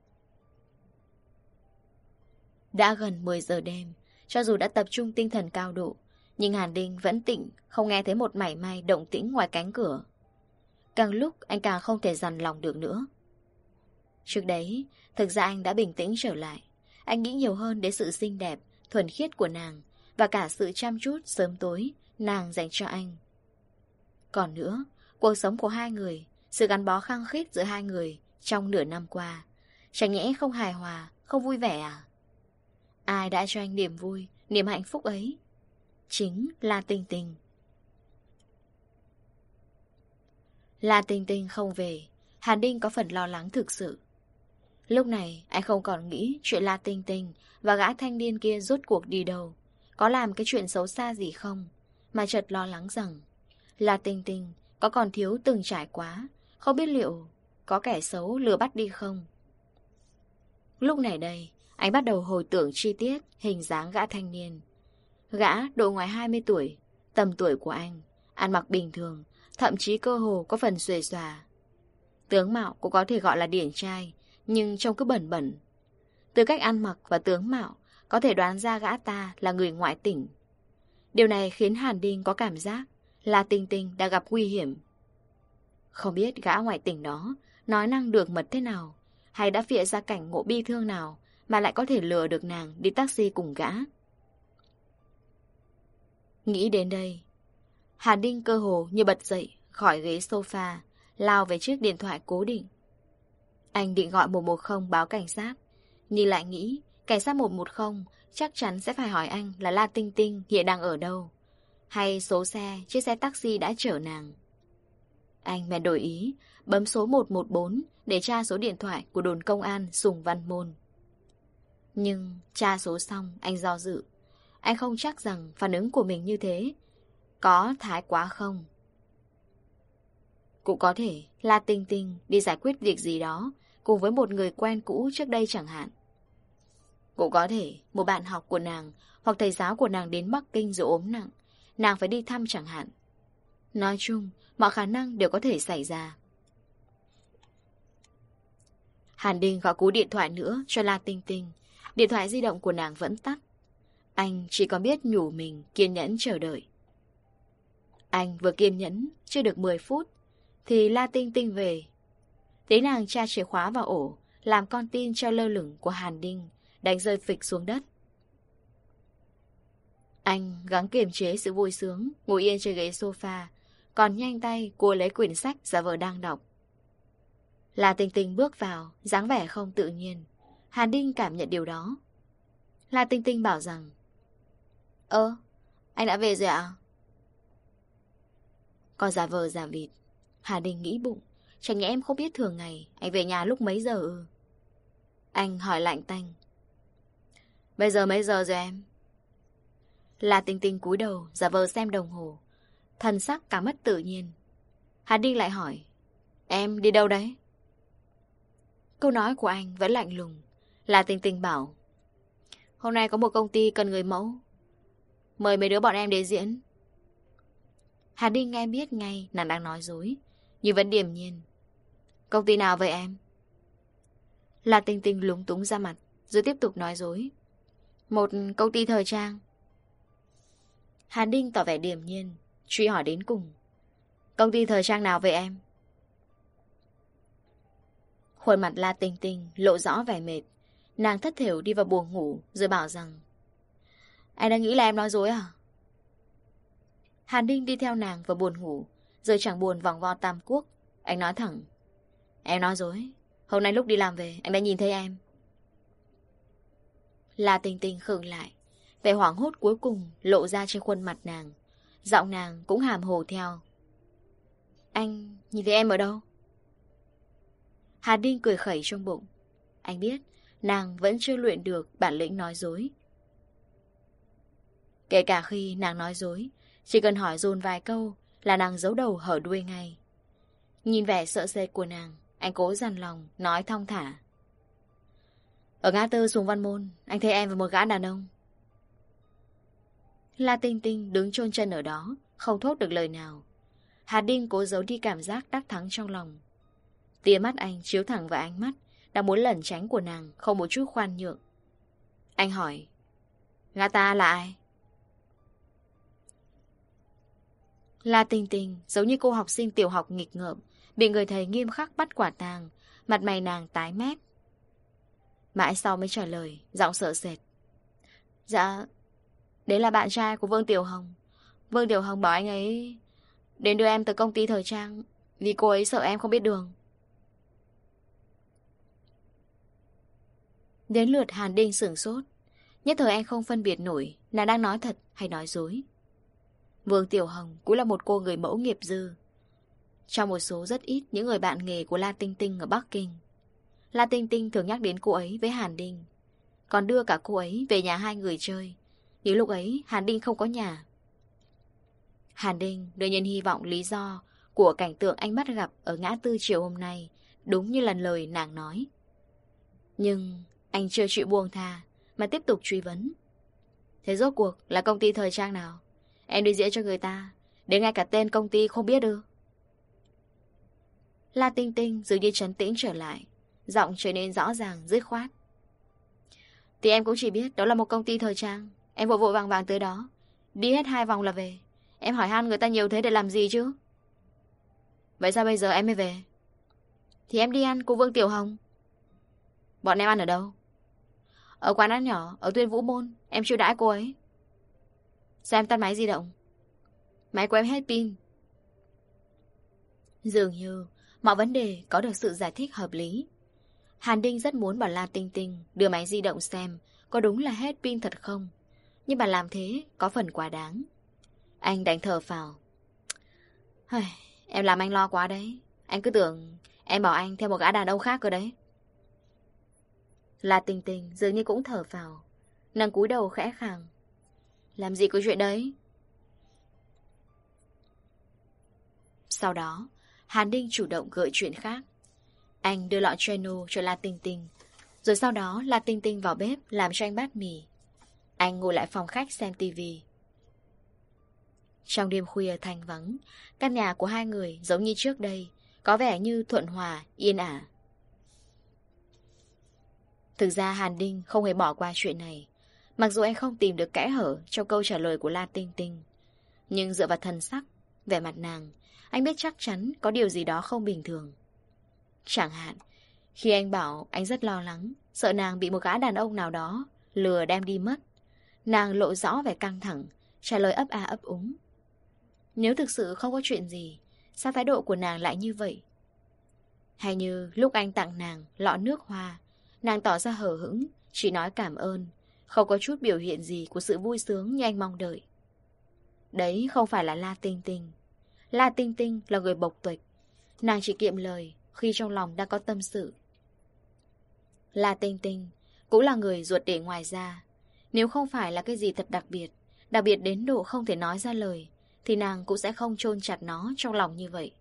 Đã gần mười giờ đêm, cho dù đã tập trung tinh thần cao độ, nhưng Hàn Đinh vẫn tỉnh, không nghe thấy một mảy may động tĩnh ngoài cánh cửa. Càng lúc anh càng không thể dằn lòng được nữa. Trước đấy, thực ra anh đã bình tĩnh trở lại. Anh nghĩ nhiều hơn đến sự xinh đẹp, thuần khiết của nàng, và cả sự chăm chút sớm tối nàng dành cho anh. Còn nữa, cuộc sống của hai người, sự gắn bó khăng khít giữa hai người trong nửa năm qua, chẳng nhẽ không hài hòa, không vui vẻ à? Ai đã cho anh niềm vui, niềm hạnh phúc ấy? Chính là Tinh Tinh. La Tinh Tinh không về, Hàn Đinh có phần lo lắng thực sự. Lúc này anh không còn nghĩ chuyện La Tinh Tinh và gã thanh niên kia rốt cuộc đi đâu, có làm cái chuyện xấu xa gì không, mà chợt lo lắng rằng La Tinh Tinh có còn thiếu từng trải quá, không biết liệu có kẻ xấu lừa bắt đi không. Lúc này đây, anh bắt đầu hồi tưởng chi tiết hình dáng gã thanh niên. Gã độ ngoài hai mươi tuổi, tầm tuổi của anh, ăn mặc bình thường, thậm chí cơ hồ có phần xuề xòa. Tướng mạo cũng có thể gọi là điển trai, nhưng trông cứ bẩn bẩn. Từ cách ăn mặc và tướng mạo, có thể đoán ra gã ta là người ngoại tỉnh. Điều này khiến Hàn Đinh có cảm giác là Tinh Tinh đã gặp nguy hiểm. Không biết gã ngoại tỉnh đó nói năng được mật thế nào, hay đã phịa ra cảnh ngộ bi thương nào mà lại có thể lừa được nàng đi taxi cùng gã. Nghĩ đến đây, Hàn Đinh cơ hồ như bật dậy khỏi ghế sofa, lao về chiếc điện thoại cố định. Anh định gọi một một không báo cảnh sát, nhưng lại nghĩ cảnh sát một một không chắc chắn sẽ phải hỏi anh là La Tinh Tinh hiện đang ở đâu, hay số xe chiếc xe taxi đã chở nàng. Anh bèn đổi ý, bấm số một một bốn để tra số điện thoại của đồn công an Sùng Văn Môn. Nhưng tra số xong anh do dự. Anh không chắc rằng phản ứng của mình như thế có thái quá không. Cũng có thể La Tinh Tinh đi giải quyết việc gì đó cùng với một người quen cũ trước đây chẳng hạn. Cũng có thể một bạn học của nàng hoặc thầy giáo của nàng đến Bắc Kinh rồi ốm nặng, nàng phải đi thăm chẳng hạn. Nói chung, mọi khả năng đều có thể xảy ra. Hàn Đinh gọi cú điện thoại nữa cho La Tinh Tinh. Điện thoại di động của nàng vẫn tắt. Anh chỉ có biết nhủ mình kiên nhẫn chờ đợi. Anh vừa kiên nhẫn chưa được mười phút thì La Tinh Tinh về. Thấy nàng tra chìa khóa vào ổ, làm con tin treo lơ lửng của Hàn Đinh đánh rơi phịch xuống đất. Anh gắng kiềm chế sự vui sướng, ngồi yên trên ghế sofa, còn nhanh tay cua lấy quyển sách giả vờ đang đọc. La Tinh Tinh bước vào, dáng vẻ không tự nhiên. Hàn Đinh cảm nhận điều đó. La Tinh Tinh bảo rằng: Ơ, anh đã về rồi ạ? Còn giả vờ giả vịt. Hàn Đinh nghĩ bụng, chẳng nhẽ em không biết thường ngày anh về nhà lúc mấy giờ ư? Anh hỏi lạnh tanh: Bây giờ mấy giờ rồi em? La Tinh Tinh cúi đầu giả vờ xem đồng hồ, thần sắc cả mất tự nhiên. Hàn Đinh lại hỏi: Em đi đâu đấy? Câu nói của anh vẫn lạnh lùng. La Tinh Tinh bảo: Hôm nay có một công ty cần người mẫu, mời mấy đứa bọn em đến diễn. Hàn Đinh nghe biết ngay nàng đang nói dối, nhưng vẫn điềm nhiên: Công ty nào vậy em? La Tinh Tinh lúng túng ra mặt, rồi tiếp tục nói dối: Một công ty thời trang. Hàn Đinh tỏ vẻ điềm nhiên, truy hỏi đến cùng: Công ty thời trang nào vậy em? Khuôn mặt La Tinh Tinh lộ rõ vẻ mệt. Nàng thất thểu đi vào buồng ngủ, rồi bảo rằng: Anh đang nghĩ là em nói dối à? Hàn Đinh đi theo nàng vào buồng ngủ, rồi chẳng buồn vòng vo tam quốc. Anh nói thẳng: Em nói dối. Hôm nay lúc đi làm về, anh đã nhìn thấy em. La Tinh Tinh khựng lại. Vẻ hoảng hốt cuối cùng lộ ra trên khuôn mặt nàng. Giọng nàng cũng hàm hồ theo: Anh nhìn thấy em ở đâu? Hàn Đinh cười khẩy trong bụng. Anh biết nàng vẫn chưa luyện được bản lĩnh nói dối. Kể cả khi nàng nói dối, chỉ cần hỏi dồn vài câu là nàng giấu đầu hở đuôi ngay. Nhìn vẻ sợ sệt của nàng, anh cố dằn lòng nói thong thả: Ở ngã tư Sùng Văn Môn, anh thấy em và một gã đàn ông. La Tinh Tinh đứng chôn chân ở đó, không thốt được lời nào. Hàn Đinh cố giấu đi cảm giác đắc thắng trong lòng. Tia mắt anh chiếu thẳng vào ánh mắt đang muốn lẩn tránh của nàng, không một chút khoan nhượng. Anh hỏi: Gã ta là ai? La Tinh Tinh giống như cô học sinh tiểu học nghịch ngợm, bị người thầy nghiêm khắc bắt quả tang, mặt mày nàng tái mét. Mãi sau mới trả lời, giọng sợ sệt: Dạ, đấy là bạn trai của Vương Tiểu Hồng. Vương Tiểu Hồng bảo anh ấy đến đưa em từ công ty thời trang, vì cô ấy sợ em không biết đường. Đến lượt Hàn Đinh sửng sốt. Nhất thời anh không phân biệt nổi nàng đang nói thật hay nói dối. Vương Tiểu Hồng cũng là một cô người mẫu nghiệp dư, trong một số rất ít những người bạn nghề của La Tinh Tinh ở Bắc Kinh. La Tinh Tinh thường nhắc đến cô ấy với Hàn Đinh, còn đưa cả cô ấy về nhà hai người chơi. Nhưng lúc ấy Hàn Đinh không có nhà. Hàn Đinh đương nhiên hy vọng lý do của cảnh tượng anh bắt gặp ở ngã tư chiều hôm nay đúng như lần lời nàng nói. Nhưng anh chưa chịu buông tha, mà tiếp tục truy vấn: Thế rốt cuộc là công ty thời trang nào? Em đi diễn cho người ta, đến ngay cả tên công ty không biết ư? La Tinh Tinh dường như trấn tĩnh trở lại, giọng trở nên rõ ràng, dứt khoát: Thì em cũng chỉ biết đó là một công ty thời trang. Em vội vội vàng vàng tới đó, đi hết hai vòng là về. Em hỏi han người ta nhiều thế để làm gì chứ? Vậy sao bây giờ em mới về? Thì em đi ăn cùng Vương Tiểu Hồng. Bọn em ăn ở đâu? Ở quán ăn nhỏ ở Tuyên Vũ Môn. Em chiêu đãi cô ấy. Sao em tắt máy di động? Máy của em hết pin. Dường như mọi vấn đề có được sự giải thích hợp lý. Hàn Đinh rất muốn bảo La Tinh Tinh đưa máy di động xem có đúng là hết pin thật không, nhưng bà làm thế có phần quá đáng. Anh đánh thở phào: Em làm anh lo quá đấy. Anh cứ tưởng em bảo anh theo một gã đàn ông khác cơ đấy. La Tinh Tinh dường như cũng thở phào, nàng cúi đầu khẽ khàng: Làm gì có chuyện đấy. Sau đó Hàn Đinh chủ động gợi chuyện khác. Anh đưa lọ Treno cho La Tinh Tinh, Rồi sau đó La Tinh Tinh vào bếp làm cho anh bát mì. Anh ngồi lại phòng khách xem tivi. Trong đêm khuya thanh vắng, căn nhà của hai người giống như trước đây, có vẻ như thuận hòa, yên ả. Thực ra Hàn Đinh không hề bỏ qua chuyện này. Mặc dù anh không tìm được kẽ hở trong câu trả lời của La Tinh Tinh, nhưng dựa vào thần sắc, vẻ mặt nàng, anh biết chắc chắn có điều gì đó không bình thường. Chẳng hạn, khi anh bảo anh rất lo lắng, sợ nàng bị một gã đàn ông nào đó lừa đem đi mất, nàng lộ rõ vẻ căng thẳng, trả lời ấp a ấp úng. Nếu thực sự không có chuyện gì, sao thái độ của nàng lại như vậy? Hay như lúc anh tặng nàng lọ nước hoa, nàng tỏ ra hờ hững, chỉ nói cảm ơn, không có chút biểu hiện gì của sự vui sướng như anh mong đợi. Đấy không phải là La Tinh Tinh. La Tinh Tinh là người bộc tuệch. Nàng chỉ kiệm lời khi trong lòng đang có tâm sự. La Tinh Tinh cũng là người ruột để ngoài ra. Nếu không phải là cái gì thật đặc biệt, đặc biệt đến độ không thể nói ra lời, thì nàng cũng sẽ không chôn chặt nó trong lòng như vậy.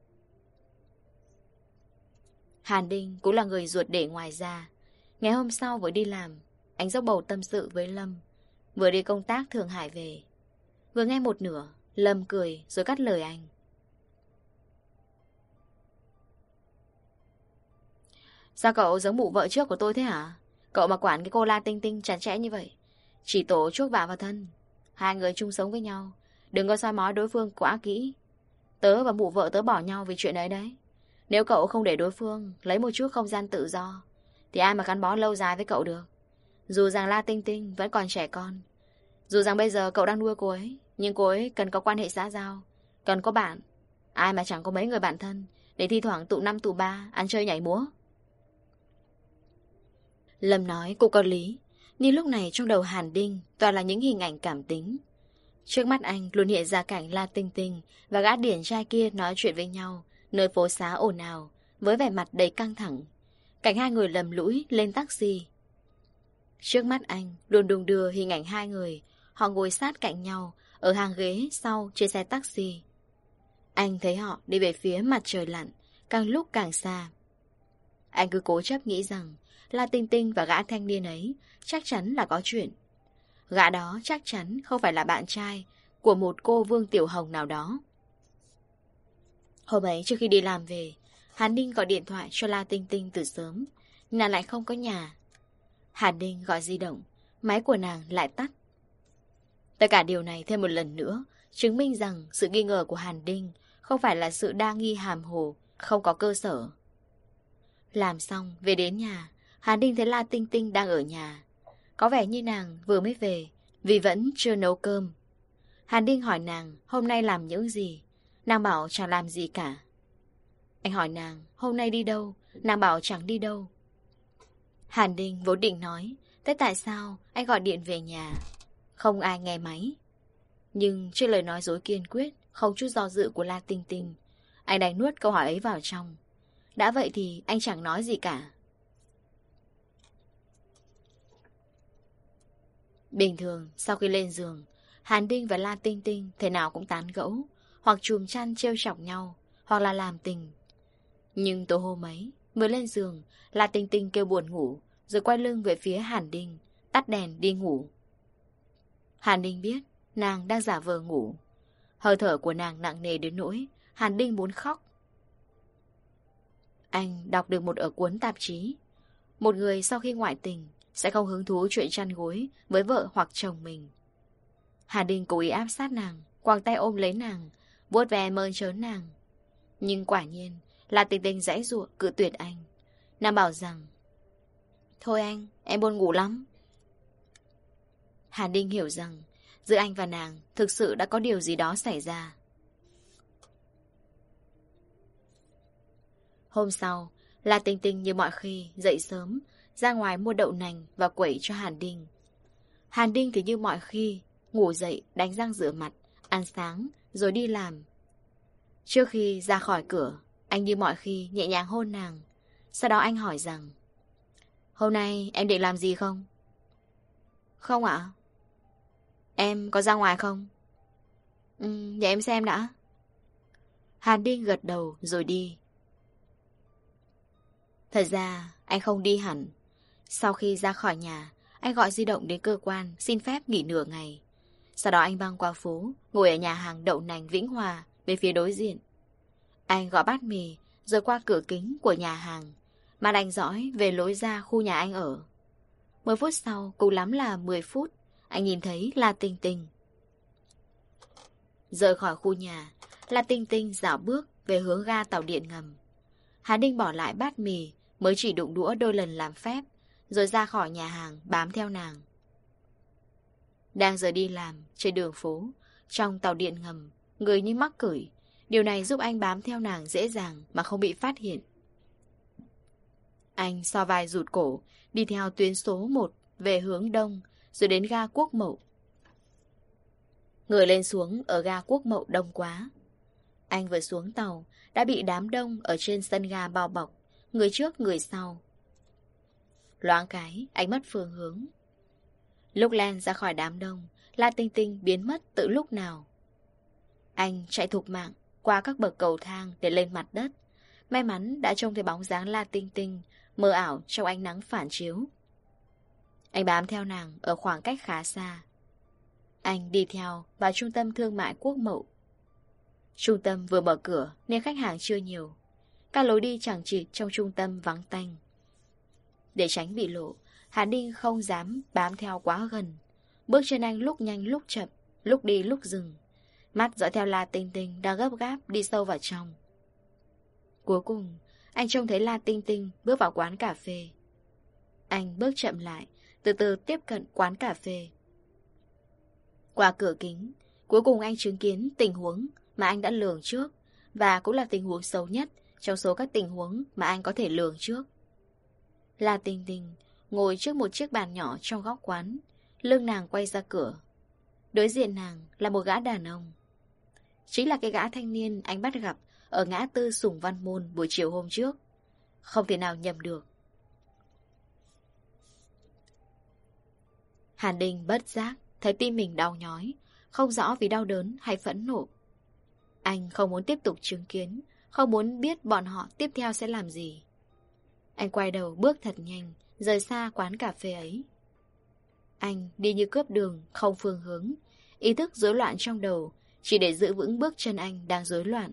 Hàn Đinh cũng là người ruột để ngoài ra. Ngày hôm sau vừa đi làm, anh dốc bầu tâm sự với Lâm. Vừa đi công tác Thượng Hải về. Vừa nghe một nửa, Lâm cười rồi cắt lời anh. Sao cậu giống mụ vợ trước của tôi thế hả? Cậu mà quản cái cô La Tinh Tinh chặt chẽ như vậy, chỉ tổ chuốc vạ vào thân. Hai người chung sống với nhau, đừng có soi mói đối phương quá kỹ. Tớ và mụ vợ tớ bỏ nhau vì chuyện ấy đấy. Nếu cậu không để đối phương lấy một chút không gian tự do, thì ai mà gắn bó lâu dài với cậu được. Dù rằng La Tinh Tinh vẫn còn trẻ con, dù rằng bây giờ cậu đang nuôi cô ấy, nhưng cô ấy cần có quan hệ xã giao, cần có bạn. Ai mà chẳng có mấy người bạn thân để thi thoảng tụ năm tụ ba ăn chơi nhảy múa. Lâm nói cũng có lý, nhưng lúc này trong đầu Hàn Đinh toàn là những hình ảnh cảm tính. Trước mắt anh luôn hiện ra cảnh La Tinh Tinh và gã điển trai kia nói chuyện với nhau nơi phố xá ồn ào, với vẻ mặt đầy căng thẳng. Cảnh hai người lầm lũi lên taxi. Trước mắt anh luôn đung đưa hình ảnh hai người, họ ngồi sát cạnh nhau ở hàng ghế sau trên xe taxi. Anh thấy họ đi về phía mặt trời lặn, càng lúc càng xa. Anh cứ cố chấp nghĩ rằng La Tinh Tinh và gã thanh niên ấy chắc chắn là có chuyện. Gã đó chắc chắn không phải là bạn trai của một cô Vương Tiểu Hồng nào đó. Hôm ấy trước khi đi làm về, Hàn Ninh gọi điện thoại cho La Tinh Tinh từ sớm, nàng lại không có nhà. Hàn Ninh gọi di động, máy của nàng lại tắt. Tất cả điều này thêm một lần nữa chứng minh rằng sự nghi ngờ của Hàn Ninh không phải là sự đa nghi hàm hồ, không có cơ sở. Làm xong, về đến nhà, Hàn Ninh thấy La Tinh Tinh đang ở nhà. Có vẻ như nàng vừa mới về, vì vẫn chưa nấu cơm. Hàn Ninh hỏi nàng hôm nay làm những gì. Nàng bảo chẳng làm gì cả. Anh hỏi nàng hôm nay đi đâu, nàng bảo chẳng đi đâu. Hàn Ninh vốn định nói, thế tại sao anh gọi điện về nhà? Không ai nghe máy. Nhưng trước lời nói dối kiên quyết, không chút do dự của La Tinh Tinh, anh đành nuốt câu hỏi ấy vào trong. Đã vậy thì anh chẳng nói gì cả. Bình thường, sau khi lên giường, Hàn Ninh và La Tinh Tinh thế nào cũng tán gẫu, hoặc chùm chăn trêu chọc nhau, hoặc là làm tình. Nhưng tối hôm ấy, vừa lên giường, La Tinh Tinh kêu buồn ngủ, rồi quay lưng về phía Hàn Ninh, tắt đèn đi ngủ. Hàn Ninh biết nàng đang giả vờ ngủ. Hơi thở của nàng nặng nề đến nỗi Hàn Ninh muốn khóc. Anh đọc được một ở cuốn tạp chí. Một người sau khi ngoại tình sẽ không hứng thú chuyện chăn gối với vợ hoặc chồng mình. Hàn Ninh cố ý áp sát nàng, quàng tay ôm lấy nàng, vuốt ve mơn trớn nàng. Nhưng quả nhiên là Tinh Tinh giãy giụa cự tuyệt anh. Nàng bảo rằng thôi anh, em buồn ngủ lắm. Hàn Ninh hiểu rằng giữa anh và nàng thực sự đã có điều gì đó xảy ra. Hôm sau, La Tinh Tinh như mọi khi dậy sớm, ra ngoài mua đậu nành và quẩy cho Hàn Ninh. Hàn Ninh thì như mọi khi ngủ dậy, đánh răng rửa mặt, ăn sáng rồi đi làm. Trước khi ra khỏi cửa, anh như mọi khi nhẹ nhàng hôn nàng. Sau đó anh hỏi rằng hôm nay em định làm gì không? Không ạ. Em có ra ngoài không? Ừ, để em xem đã. Hàn Ninh gật đầu rồi đi. Thật ra anh không đi hẳn, Sau khi ra khỏi nhà, anh gọi di động đến cơ quan xin phép nghỉ nửa ngày. Sau đó anh băng qua phố, ngồi ở nhà hàng đậu nành Vĩnh Hòa bên phía đối diện. Anh gọi bát mì rồi qua cửa kính của nhà hàng, mà đành dõi về lối ra khu nhà anh ở. Mười phút sau, cùng lắm là mười phút, anh nhìn thấy La Tinh Tinh. Rời khỏi khu nhà, La Tinh Tinh dạo bước về hướng ga tàu điện ngầm. Hà Đinh bỏ lại bát mì, mới chỉ đụng đũa đôi lần làm phép, rồi ra khỏi nhà hàng bám theo nàng. Đang giờ đi làm, trên đường phố, trong tàu điện ngầm, người như mắc cửi. Điều này giúp anh bám theo nàng dễ dàng mà không bị phát hiện. Anh so vai rụt cổ, đi theo tuyến số một về hướng đông, rồi đến ga Quốc Mậu. Người lên xuống ở ga Quốc Mậu đông quá. Anh vừa xuống tàu, đã bị đám đông ở trên sân ga bao bọc, người trước người sau. Loáng cái, anh mất phương hướng. Lúc len ra khỏi đám đông, La Tinh Tinh biến mất từ lúc nào. Anh chạy thục mạng qua các bậc cầu thang để lên mặt đất. May mắn đã trông thấy bóng dáng La Tinh Tinh mờ ảo trong ánh nắng phản chiếu. Anh bám theo nàng ở khoảng cách khá xa. Anh đi theo vào trung tâm thương mại Quốc Mậu. Trung tâm vừa mở cửa nên khách hàng chưa nhiều. Các lối đi chẳng chịt trong trung tâm vắng tanh. Để tránh bị lộ, Hà Đinh không dám bám theo quá gần. Bước chân anh lúc nhanh lúc chậm, lúc đi lúc dừng. Mắt dõi theo La Tinh Tinh đang gấp gáp đi sâu vào trong. Cuối cùng, anh trông thấy La Tinh Tinh bước vào quán cà phê. Anh bước chậm lại, từ từ tiếp cận quán cà phê. Qua cửa kính, cuối cùng anh chứng kiến tình huống mà anh đã lường trước, và cũng là tình huống xấu nhất trong số các tình huống mà anh có thể lường trước. La Tinh Tinh ngồi trước một chiếc bàn nhỏ trong góc quán, lưng nàng quay ra cửa. Đối diện nàng là một gã đàn ông. Chính là cái gã thanh niên anh bắt gặp ở ngã tư Sùng Văn Môn buổi chiều hôm trước. Không thể nào nhầm được. Hàn Đinh bất giác thấy tim mình đau nhói, không rõ vì đau đớn hay phẫn nộ. Anh không muốn tiếp tục chứng kiến, không muốn biết bọn họ tiếp theo sẽ làm gì. Anh quay đầu bước thật nhanh, rời xa quán cà phê ấy. Anh đi như cướp đường, không phương hướng, ý thức rối loạn trong đầu, chỉ để giữ vững bước chân anh đang rối loạn.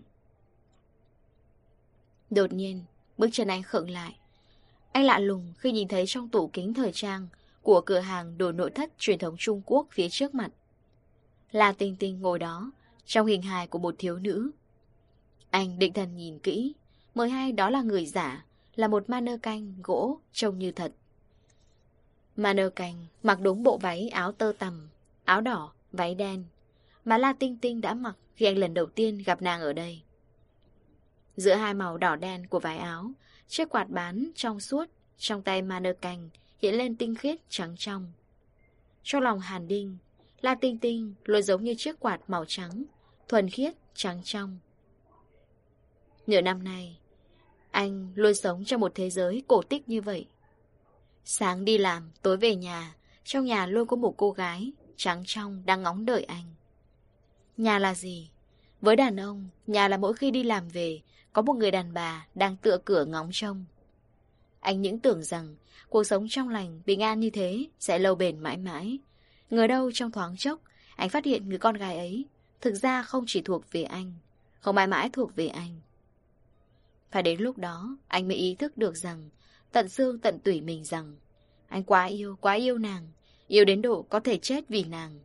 Đột nhiên, bước chân anh khựng lại. Anh lạ lùng khi nhìn thấy trong tủ kính thời trang của cửa hàng đồ nội thất truyền thống Trung Quốc phía trước mặt. La Tinh Tinh ngồi đó, trong hình hài của một thiếu nữ. Anh định thần nhìn kỹ, mới hay đó là người giả, là một mannequin gỗ trông như thật. Mannequin mặc đúng bộ váy áo tơ tằm, áo đỏ, váy đen, mà La Tinh Tinh đã mặc khi anh lần đầu tiên gặp nàng ở đây. Giữa hai màu đỏ đen của váy áo, chiếc quạt bán trong suốt trong tay mannequin hiện lên tinh khiết trắng trong. Trong lòng Hàn Đinh, La Tinh Tinh luôn giống như chiếc quạt màu trắng, thuần khiết, trắng trong. Nửa năm nay, anh luôn sống trong một thế giới cổ tích như vậy. Sáng đi làm, tối về nhà, trong nhà luôn có một cô gái trắng trong đang ngóng đợi anh. Nhà là gì? Với đàn ông, nhà là mỗi khi đi làm về, có một người đàn bà đang tựa cửa ngóng trông. Anh những tưởng rằng cuộc sống trong lành, bình an như thế sẽ lâu bền mãi mãi. Ngờ đâu trong thoáng chốc, anh phát hiện người con gái ấy thực ra không chỉ thuộc về anh, không mãi mãi thuộc về anh. Phải đến lúc đó, anh mới ý thức được rằng, tận xương tận tủy mình rằng, anh quá yêu, quá yêu nàng, yêu đến độ có thể chết vì nàng.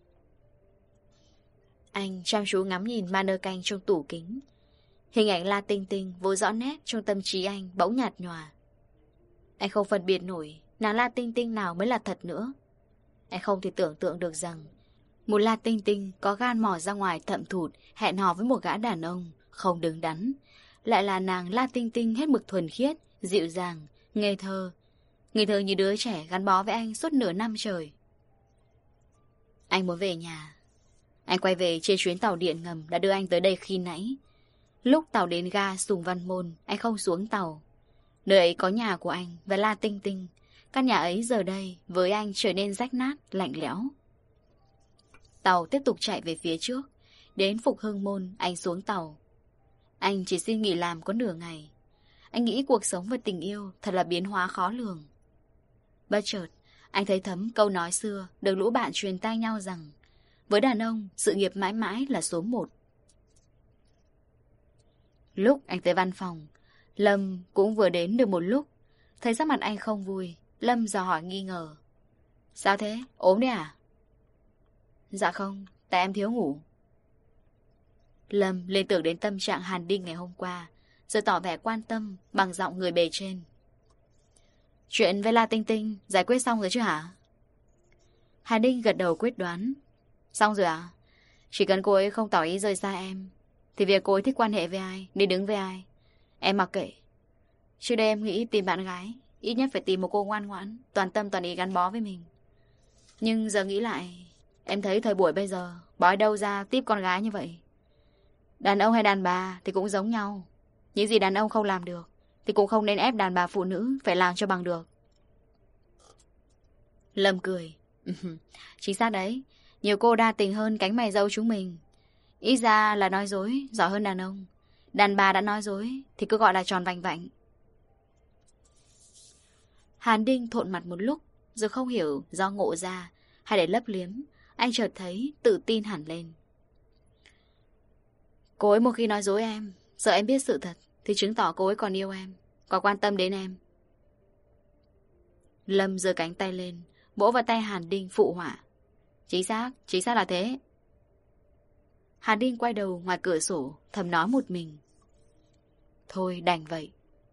Anh chăm chú ngắm nhìn mannequin trong tủ kính. Hình ảnh La Tinh Tinh vô rõ nét trong tâm trí anh bỗng nhạt nhòa. Anh không phân biệt nổi nàng La Tinh Tinh nào mới là thật nữa. Anh không thể tưởng tượng được rằng một La Tinh Tinh có gan mò ra ngoài thậm thụt hẹn hò với một gã đàn ông không đứng đắn, lại là nàng La Tinh Tinh hết mực thuần khiết, dịu dàng, ngây thơ. Ngây thơ như đứa trẻ gắn bó với anh suốt nửa năm trời. Anh muốn về nhà. Anh quay về trên chuyến tàu điện ngầm đã đưa anh tới đây khi nãy. Lúc tàu đến ga Sùng Văn Môn, anh không xuống tàu. Nơi ấy có nhà của anh và La Tinh Tinh. Căn nhà ấy giờ đây với anh trở nên rách nát, lạnh lẽo. Tàu tiếp tục chạy về phía trước. Đến Phục Hưng Môn, anh xuống tàu. Anh chỉ xin nghỉ làm có nửa ngày. Anh nghĩ cuộc sống và tình yêu thật là biến hóa khó lường. Bất chợt, anh thấy thấm câu nói xưa được lũ bạn truyền tai nhau rằng với đàn ông, sự nghiệp mãi mãi là số một. Lúc anh tới văn phòng, Lâm cũng vừa đến được một lúc. Thấy sắc mặt anh không vui, Lâm dò hỏi nghi ngờ. Sao thế? Ốm đấy à? Dạ không, tại em thiếu ngủ. Lâm liên tưởng đến tâm trạng Hàn Đinh ngày hôm qua, rồi tỏ vẻ quan tâm bằng giọng người bề trên. Chuyện với La Tinh Tinh giải quyết xong rồi chứ hả? Hàn Đinh gật đầu quyết đoán. Xong rồi à? Chỉ cần cô ấy không tỏ ý rời xa em, thì việc cô ấy thích quan hệ với ai, đi đứng với ai, em mặc kệ. Trước đây em nghĩ tìm bạn gái ít nhất phải tìm một cô ngoan ngoãn, toàn tâm toàn ý gắn bó với mình. Nhưng giờ nghĩ lại, em thấy thời buổi bây giờ bói đâu ra tiếp con gái như vậy. Đàn ông hay đàn bà thì cũng giống nhau. Những gì đàn ông không làm được thì cũng không nên ép đàn bà phụ nữ phải làm cho bằng được. Lâm cười. Chính xác đấy. Nhiều cô đa tình hơn cánh mày râu chúng mình. Ít ra là nói dối giỏi hơn đàn ông. Đàn bà đã nói dối thì cứ gọi là tròn vành vạnh. Hàn Đinh thộn mặt một lúc, rồi không hiểu do ngộ ra hay để lấp liếm, anh chợt thấy tự tin hẳn lên. Cô ấy một khi nói dối em, sợ em biết sự thật, thì chứng tỏ cô ấy còn yêu em, còn quan tâm đến em. Lâm giơ cánh tay lên, vỗ vào tay Hàn Đinh phụ họa. Chính xác, chính xác là thế. Hàn Đinh quay đầu ngoài cửa sổ, thầm nói một mình. Thôi đành vậy.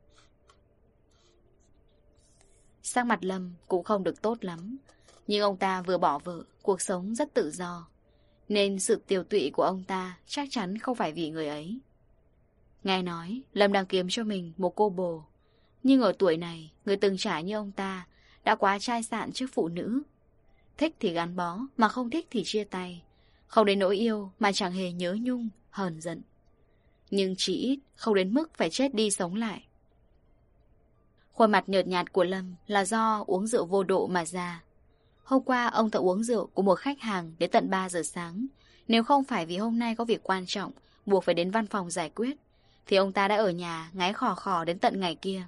Sắc mặt Lâm cũng không được tốt lắm, nhưng ông ta vừa bỏ vợ, cuộc sống rất tự do, nên sự tiều tụy của ông ta chắc chắn không phải vì người ấy. Nghe nói Lâm đang kiếm cho mình một cô bồ, nhưng ở tuổi này, người từng trải như ông ta đã quá chai sạn trước phụ nữ. Thích thì gắn bó, mà không thích thì chia tay. Không đến nỗi yêu mà chẳng hề nhớ nhung, hờn giận. Nhưng chỉ ít không đến mức phải chết đi sống lại. Khuôn mặt nhợt nhạt của Lâm là do uống rượu vô độ mà ra. Hôm qua ông ta uống rượu của một khách hàng đến tận ba giờ sáng. Nếu không phải vì hôm nay có việc quan trọng buộc phải đến văn phòng giải quyết, thì ông ta đã ở nhà ngáy khò khò đến tận ngày kia.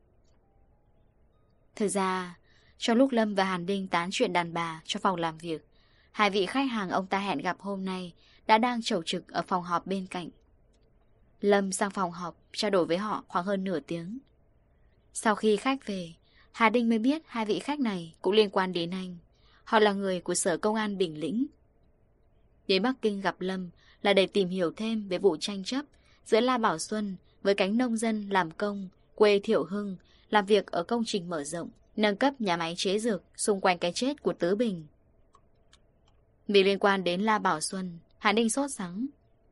Thực ra, trong lúc Lâm và Hàn Đinh tán chuyện đàn bà cho phòng làm việc, hai vị khách hàng ông ta hẹn gặp hôm nay đã đang chầu trực ở phòng họp bên cạnh. Lâm sang phòng họp trao đổi với họ khoảng hơn nửa tiếng. Sau khi khách về, Hà Đinh mới biết hai vị khách này cũng liên quan đến anh. Họ là người của Sở Công an Bình Lĩnh. Đến Bắc Kinh gặp Lâm là để tìm hiểu thêm về vụ tranh chấp giữa La Bảo Xuân với cánh nông dân làm công quê Thiệu Hưng làm việc ở công trình mở rộng, nâng cấp nhà máy chế dược xung quanh cái chết của Tứ Bình. Vì liên quan đến La Bảo Xuân, Hà Đinh sốt sắng.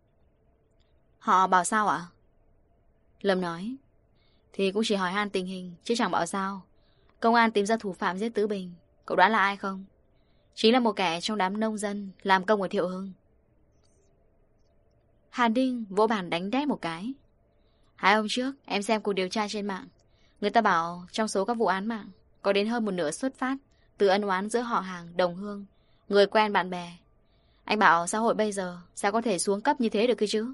Họ bảo sao ạ? Lâm nói. Thì cũng chỉ hỏi han tình hình, chứ chẳng bảo sao. Công an tìm ra thủ phạm giết Tứ Bình. Cậu đoán là ai không? Chính là một kẻ trong đám nông dân làm công ở Thiệu Hưng. Hàn Đinh vỗ bàn đánh đét một cái. Hai hôm trước em xem cuộc điều tra trên mạng, người ta bảo trong số các vụ án mạng có đến hơn một nửa xuất phát từ ân oán giữa họ hàng, đồng hương, người quen bạn bè. Anh bảo xã hội bây giờ sao có thể xuống cấp như thế được cơ chứ?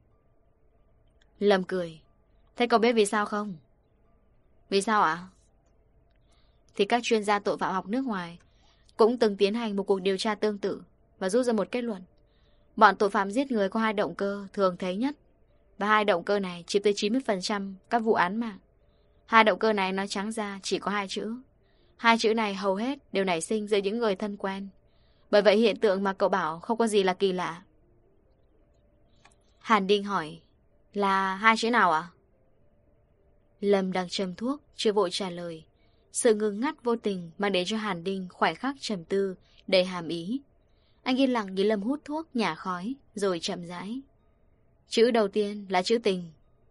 Lâm cười. Thế cậu biết vì sao không? Vì sao ạ? Thì các chuyên gia tội phạm học nước ngoài cũng từng tiến hành một cuộc điều tra tương tự và rút ra một kết luận. Bọn tội phạm giết người có hai động cơ thường thấy nhất, và hai động cơ này chiếm tới chín mươi phần trăm các vụ án mạng. Hai động cơ này nói trắng ra chỉ có hai chữ. Hai chữ này hầu hết đều nảy sinh giữa những người thân quen. Bởi vậy hiện tượng mà cậu bảo không có gì là kỳ lạ. Hàn Đinh hỏi. Là hai chữ nào ạ? Lâm đang châm thuốc, chưa vội trả lời. Sự ngừng ngắt vô tình mang đến cho Hàn Đinh khoảnh khắc trầm tư, đầy hàm ý. Anh yên lặng nhìn Lâm hút thuốc, nhả khói, rồi chậm rãi. Chữ đầu tiên là chữ tình.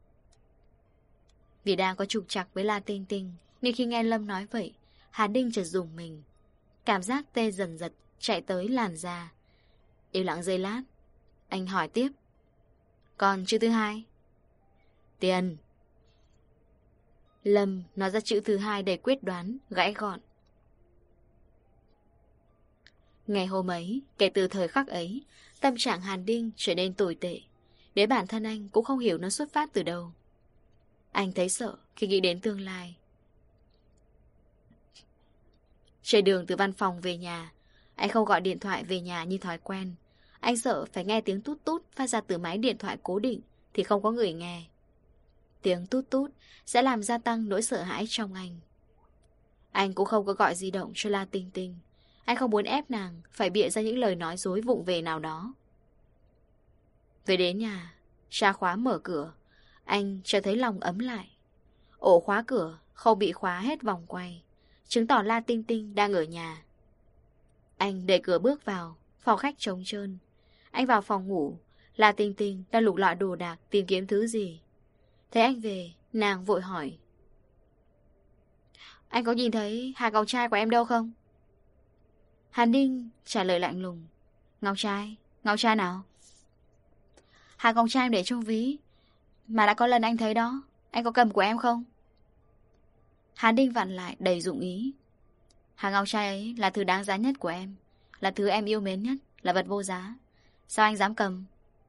Vì đang có trục trặc với La Tinh Tinh, nên khi nghe Lâm nói vậy, Hàn Đinh chợt rùng mình. Cảm giác tê dần dật chạy tới làn da. Im lặng giây lát, anh hỏi tiếp. Còn chữ thứ hai? Tiền. Lâm nói ra chữ thứ hai đầy quyết đoán, gãy gọn. Ngày hôm ấy, kể từ thời khắc ấy, tâm trạng Hàn Đinh trở nên tồi tệ. Đến bản thân anh cũng không hiểu nó xuất phát từ đâu. Anh thấy sợ khi nghĩ đến tương lai. Trên đường từ văn phòng về nhà, anh không gọi điện thoại về nhà như thói quen. Anh sợ phải nghe tiếng tút tút phát ra từ máy điện thoại cố định thì không có người nghe. Tiếng tút tút sẽ làm gia tăng nỗi sợ hãi trong anh. Anh cũng không có gọi di động cho La Tinh Tinh. Anh không muốn ép nàng phải bịa ra những lời nói dối vụng về nào đó. Về đến nhà, tra khóa mở cửa, anh cho thấy lòng ấm lại. Ổ khóa cửa không bị khóa hết vòng quay, chứng tỏ La Tinh Tinh đang ở nhà. Anh đẩy cửa bước vào, phòng khách trống trơn. Anh vào phòng ngủ, La Tinh Tinh đang lục lọi đồ đạc tìm kiếm thứ gì. Thấy anh về, nàng vội hỏi: Anh có nhìn thấy hai ngọc trai của em đâu không? Hàn Ninh trả lời lạnh lùng: Ngọc trai? Ngọc trai nào? Hai ngọc trai em để trong ví, mà đã có lần anh thấy đó. Anh có cầm của em không? Hàn Ninh vặn lại đầy dụng ý: Hàng ngọc trai ấy là thứ đáng giá nhất của em, là thứ em yêu mến nhất, là vật vô giá. Sao anh dám cầm?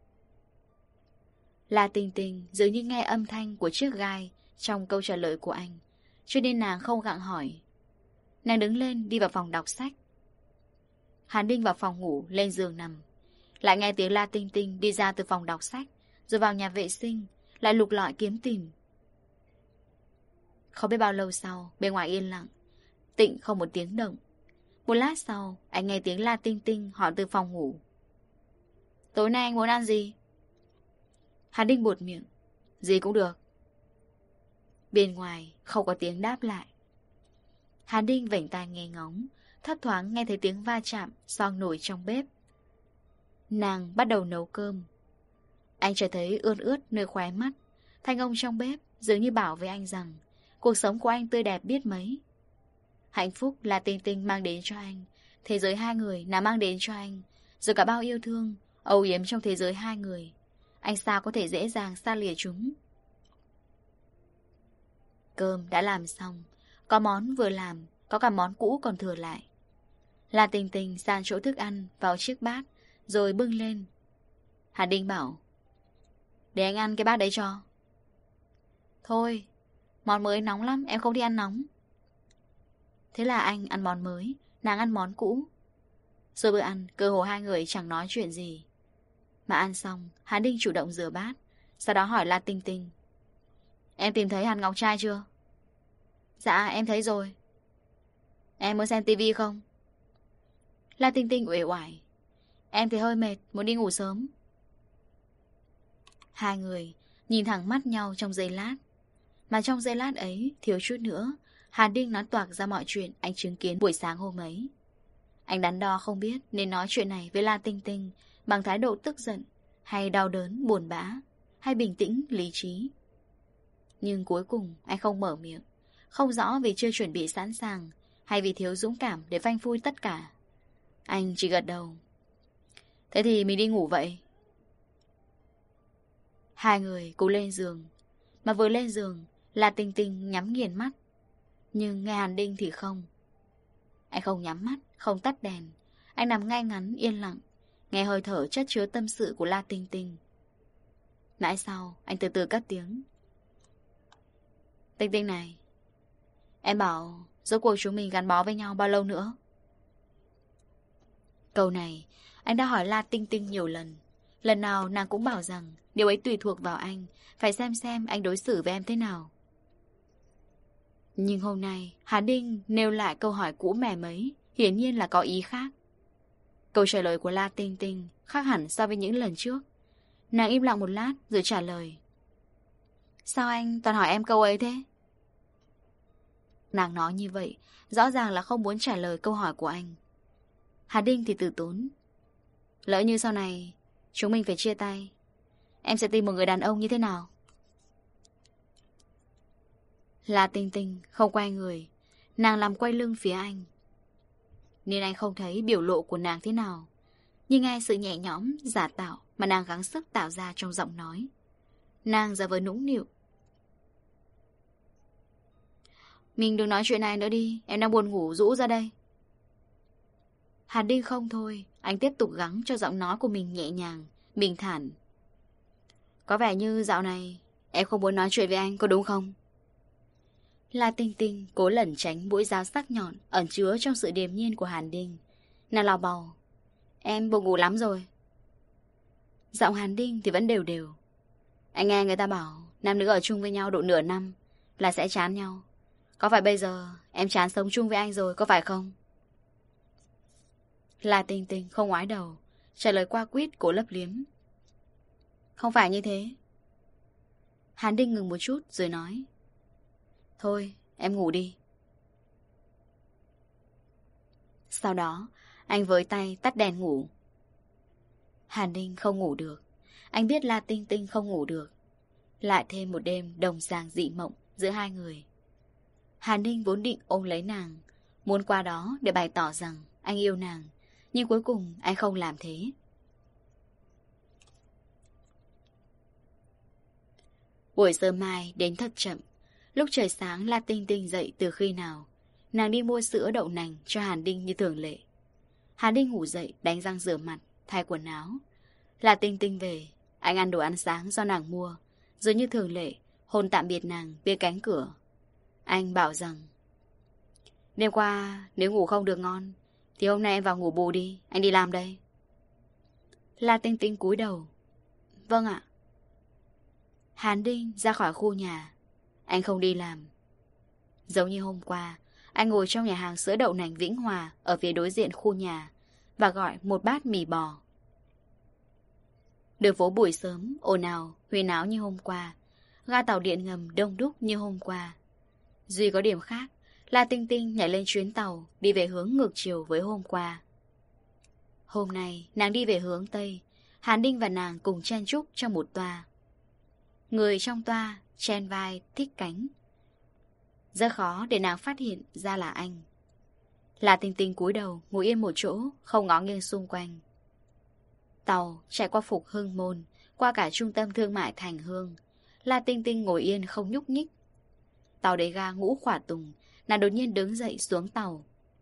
La Tinh Tinh dường như nghe âm thanh của chiếc gai trong câu trả lời của anh, cho nên nàng không gặng hỏi. Nàng đứng lên đi vào phòng đọc sách. Hàn Ninh vào phòng ngủ lên giường nằm, lại nghe tiếng La Tinh Tinh đi ra từ phòng đọc sách, rồi vào nhà vệ sinh, lại lục lọi kiếm tìm. Không biết bao lâu sau, bên ngoài yên lặng, tịnh không một tiếng động. Một lát sau, anh nghe tiếng La Tinh Tinh hỏi từ phòng ngủ: Tối nay anh muốn ăn gì? Hàn Ninh buột miệng: Gì cũng được. Bên ngoài không có tiếng đáp lại. Hàn Ninh vểnh tai nghe ngóng, thấp thoáng nghe thấy tiếng va chạm xoong nổi trong bếp. Nàng bắt đầu nấu cơm. Anh trở thấy ươn ướt nơi khóe mắt. Thanh âm trong bếp dường như bảo với anh rằng cuộc sống của anh tươi đẹp biết mấy. Hạnh phúc là Tinh Tinh mang đến cho anh, thế giới hai người là mang đến cho anh, rồi cả bao yêu thương âu yếm trong thế giới hai người. Anh sao có thể dễ dàng xa lìa chúng? Cơm đã làm xong, có món vừa làm, có cả món cũ còn thừa lại. La Tinh Tinh san chỗ thức ăn vào chiếc bát, rồi bưng lên. Hàn Ninh bảo: Để anh ăn cái bát đấy cho. Thôi, món mới nóng lắm, em không đi ăn nóng. Thế là anh ăn món mới, nàng ăn món cũ. Rồi bữa ăn, cơ hồ hai người chẳng nói chuyện gì. Mà ăn xong, Hàn Ninh chủ động rửa bát, sau đó hỏi La Tinh Tinh: Em tìm thấy Hàn Ngọc trai chưa? Dạ, em thấy rồi. Em muốn xem tivi không? La Tinh Tinh uể oải: Em thì hơi mệt, muốn đi ngủ sớm. Hai người nhìn thẳng mắt nhau trong giây lát. Mà trong giây lát ấy, thiếu chút nữa, Hàn Ninh nói toạc ra mọi chuyện anh chứng kiến buổi sáng hôm ấy. Anh đắn đo không biết nên nói chuyện này với La Tinh Tinh bằng thái độ tức giận, hay đau đớn, buồn bã, hay bình tĩnh, lý trí. Nhưng cuối cùng anh không mở miệng. Không rõ vì chưa chuẩn bị sẵn sàng, hay vì thiếu dũng cảm để phanh phui tất cả. Anh chỉ gật đầu: Thế thì mình đi ngủ vậy. Hai người cùng lên giường. Mà vừa lên giường, La Tinh Tinh nhắm nghiền mắt. Nhưng nghe Hàn Ninh thì không. Anh không nhắm mắt, không tắt đèn. Anh nằm ngay ngắn yên lặng, nghe hơi thở chất chứa tâm sự của La Tinh Tinh. Mãi sau, anh từ từ cất tiếng: Tinh Tinh này, em bảo rốt cuộc chúng mình gắn bó với nhau bao lâu nữa? Câu này anh đã hỏi La Tinh Tinh nhiều lần. Lần nào nàng cũng bảo rằng điều ấy tùy thuộc vào anh, phải xem xem anh đối xử với em thế nào. Nhưng hôm nay Hàn Ninh nêu lại câu hỏi cũ mẻ mấy, hiển nhiên là có ý khác. Câu trả lời của La Tinh Tinh khác hẳn so với những lần trước. Nàng im lặng một lát rồi trả lời: Sao anh toàn hỏi em câu ấy thế? Nàng nói như vậy rõ ràng là không muốn trả lời câu hỏi của anh. Hàn Ninh thì từ tốn: Lỡ như sau này chúng mình phải chia tay, em sẽ tìm một người đàn ông như thế nào? La Tinh Tinh không quay người, nàng làm quay lưng phía anh, nên anh không thấy biểu lộ của nàng thế nào. Nhưng nghe sự nhẹ nhõm, giả tạo mà nàng gắng sức tạo ra trong giọng nói. Nàng giả vờ nũng nịu: Mình đừng nói chuyện này nữa đi, em đang buồn ngủ, rũ ra đây. Hàn Ninh không thôi, anh tiếp tục gắng cho giọng nói của mình nhẹ nhàng, bình thản: Có vẻ như dạo này em không muốn nói chuyện với anh, có đúng không? La Tinh Tinh cố lẩn tránh mũi giáo sắc nhọn ẩn chứa trong sự điềm nhiên của Hàn Đinh. Nàng lào bầu: Em buồn ngủ lắm rồi. Giọng Hàn Đinh thì vẫn đều đều. Anh nghe người ta bảo nam nữ ở chung với nhau độ nửa năm là sẽ chán nhau. Có phải bây giờ em chán sống chung với anh rồi, có phải không? La Tinh Tinh không ngoái đầu, trả lời qua quýt cố lấp liếm: Không phải như thế. Hàn Đinh ngừng một chút rồi nói: Thôi em ngủ đi. Sau đó anh với tay tắt đèn ngủ. Hàn Đinh không ngủ được. Anh biết La Tinh Tinh không ngủ được. Lại thêm một đêm đồng sàng dị mộng giữa hai người. Hàn Đinh vốn định ôm lấy nàng, muốn qua đó để bày tỏ rằng anh yêu nàng, nhưng cuối cùng anh không làm thế. Buổi sớm mai đến thật chậm. Lúc trời sáng La Tinh Tinh dậy từ khi nào. Nàng đi mua sữa đậu nành cho Hàn Đinh như thường lệ. Hàn Đinh ngủ dậy đánh răng rửa mặt, thay quần áo. La Tinh Tinh về, anh ăn đồ ăn sáng do nàng mua, rồi như thường lệ hôn tạm biệt nàng bên cánh cửa. Anh bảo rằng: Đêm qua nếu ngủ không được ngon thì hôm nay em vào ngủ bù đi, anh đi làm đây. La Tinh Tinh cúi đầu: Vâng ạ. Hàn Đinh ra khỏi khu nhà. Anh không đi làm. Giống như hôm qua, anh ngồi trong nhà hàng sữa đậu nành Vĩnh Hòa ở phía đối diện khu nhà và gọi một bát mì bò. Đường phố buổi sớm ồn ào huyên náo như hôm qua, ga tàu điện ngầm đông đúc như hôm qua. Duy có điểm khác, La Tinh Tinh nhảy lên chuyến tàu đi về hướng ngược chiều với hôm qua. Hôm nay nàng đi về hướng Tây. Hàn Đinh và nàng cùng chen chúc trong một toa. Người trong toa chen vai thích cánh. Rất khó để nàng phát hiện ra là anh. La Tinh Tinh cúi đầu ngồi yên một chỗ, không ngó nghiêng xung quanh. Tàu chạy qua Phục Hưng Môn, qua cả trung tâm thương mại Thành Hương. La Tinh Tinh ngồi yên không nhúc nhích. Tàu đến ga Ngũ Khỏa Tùng, nàng đột nhiên đứng dậy xuống tàu.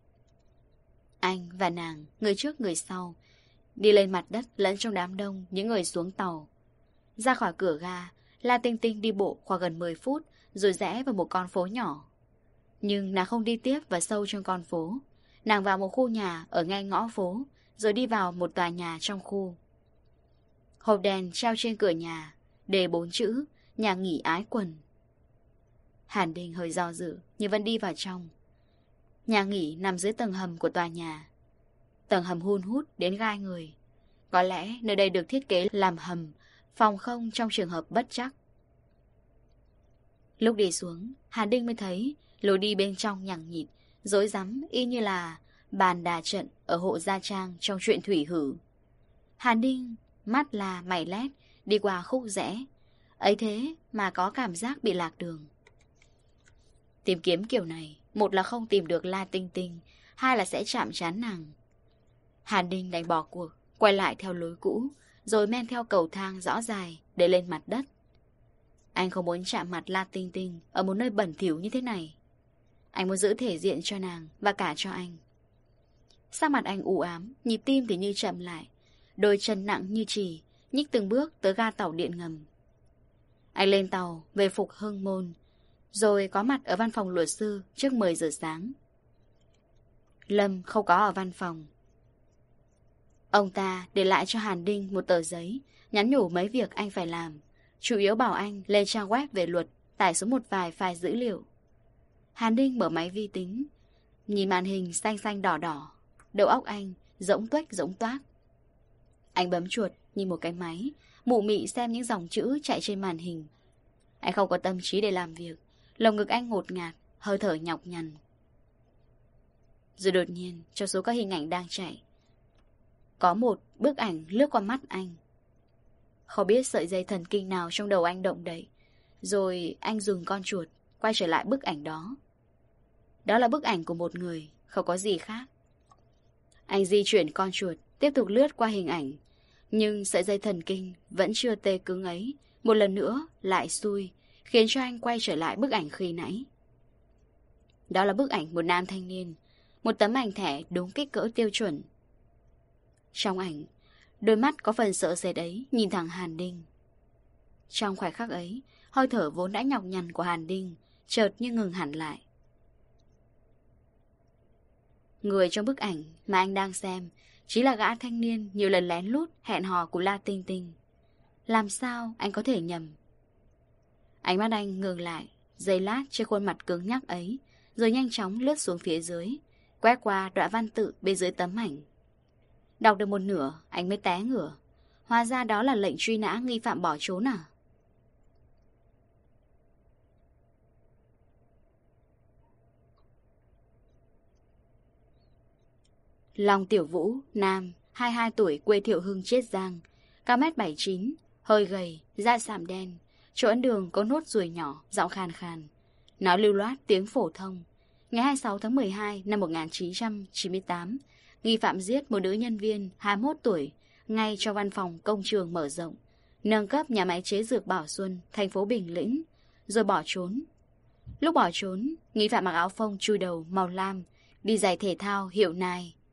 Anh và nàng, người trước người sau, đi lên mặt đất lẫn trong đám đông những người xuống tàu. Ra khỏi cửa ga, La Tinh Tinh đi bộ khoảng gần mười phút rồi rẽ vào một con phố nhỏ. Nhưng nàng không đi tiếp và sâu trong con phố. Nàng vào một khu nhà ở ngay ngõ phố, rồi đi vào một tòa nhà trong khu. Hộp đèn treo trên cửa nhà, đề bốn chữ nhà nghỉ Ái Quần. Hàn Đinh hơi do dự nhưng vẫn đi vào trong. Nhà nghỉ nằm dưới tầng hầm của tòa nhà. Tầng hầm hun hút đến gai người. Có lẽ nơi đây được thiết kế làm hầm, phòng không trong trường hợp bất trắc. Lúc đi xuống, Hàn Đinh mới thấy lối đi bên trong nhằng nhịt, rối rắm y như là bàn đà trận ở hộ gia trang trong truyện thủy hử. Hàn Đinh mắt là mày lét đi qua khúc rẽ, ấy thế mà có cảm giác bị lạc đường. Tìm kiếm kiểu này, một là không tìm được La Tinh Tinh, hai là sẽ chạm trán nàng. Hàn Đinh đành bỏ cuộc, quay lại theo lối cũ, rồi men theo cầu thang rõ dài để lên mặt đất. Anh không muốn chạm mặt La Tinh Tinh ở một nơi bẩn thỉu như thế này. Anh muốn giữ thể diện cho nàng và cả cho anh. Sắc mặt anh u ám, nhịp tim thì như chậm lại, đôi chân nặng như chì, nhích từng bước tới ga tàu điện ngầm. Anh lên tàu về Phục Hưng Môn, rồi có mặt ở văn phòng luật sư trước mười giờ sáng. Lâm không có ở văn phòng. Ông ta để lại cho Hàn Đinh một tờ giấy, nhắn nhủ mấy việc anh phải làm, chủ yếu bảo anh lên trang web về luật, tải xuống một vài file dữ liệu. Hàn Đinh mở máy vi tính, nhìn màn hình xanh xanh đỏ đỏ, đầu óc anh rỗng tuếch rỗng toác. Anh bấm chuột như một cái máy, mụ mị xem những dòng chữ chạy trên màn hình. Anh không có tâm trí để làm việc, lồng ngực anh ngột ngạt, hơi thở nhọc nhằn. Rồi đột nhiên, trong số các hình ảnh đang chạy, có một bức ảnh lướt qua mắt anh. Không biết sợi dây thần kinh nào trong đầu anh động đậy, rồi anh dùng con chuột quay trở lại bức ảnh đó. Đó là bức ảnh của một người, không có gì khác. Anh di chuyển con chuột, tiếp tục lướt qua hình ảnh, nhưng sợi dây thần kinh vẫn chưa tê cứng ấy, một lần nữa lại xui, khiến cho anh quay trở lại bức ảnh khi nãy. Đó là bức ảnh một nam thanh niên, một tấm ảnh thẻ đúng kích cỡ tiêu chuẩn. Trong ảnh, đôi mắt có phần sợ sệt ấy nhìn thẳng Hàn Đinh. Trong khoảnh khắc ấy, hơi thở vốn đã nhọc nhằn của Hàn Đinh chợt như ngừng hẳn lại. Người trong bức ảnh mà anh đang xem chính là gã thanh niên nhiều lần lén lút hẹn hò của La Tinh Tinh. Làm sao anh có thể nhầm? Ánh mắt anh ngừng lại giây lát trên khuôn mặt cứng nhắc ấy, rồi nhanh chóng lướt xuống phía dưới, quét qua đoạn văn tự bên dưới tấm ảnh. Đọc được một nửa, anh mới té ngửa. Hóa ra đó là lệnh truy nã nghi phạm bỏ trốn à? Long Tiểu Vũ, nam, hai mươi hai tuổi, quê Thiệu Hưng, Chiết Giang, cao mét bảy chín, hơi gầy, da sạm đen, chỗ ấn đường có nốt ruồi nhỏ, giọng khàn khàn, nói lưu loát tiếng phổ thông. Ngày hai mươi sáu tháng mười hai năm một nghìn chín trăm chín mươi tám, nghi phạm giết một nữ nhân viên hai mươi mốt tuổi ngay trong văn phòng công trường mở rộng, nâng cấp nhà máy chế dược Bảo Xuân, thành phố Bình Lĩnh, rồi bỏ trốn. Lúc bỏ trốn, nghi phạm mặc áo phông chui đầu màu lam, đi giày thể thao hiệu Nike,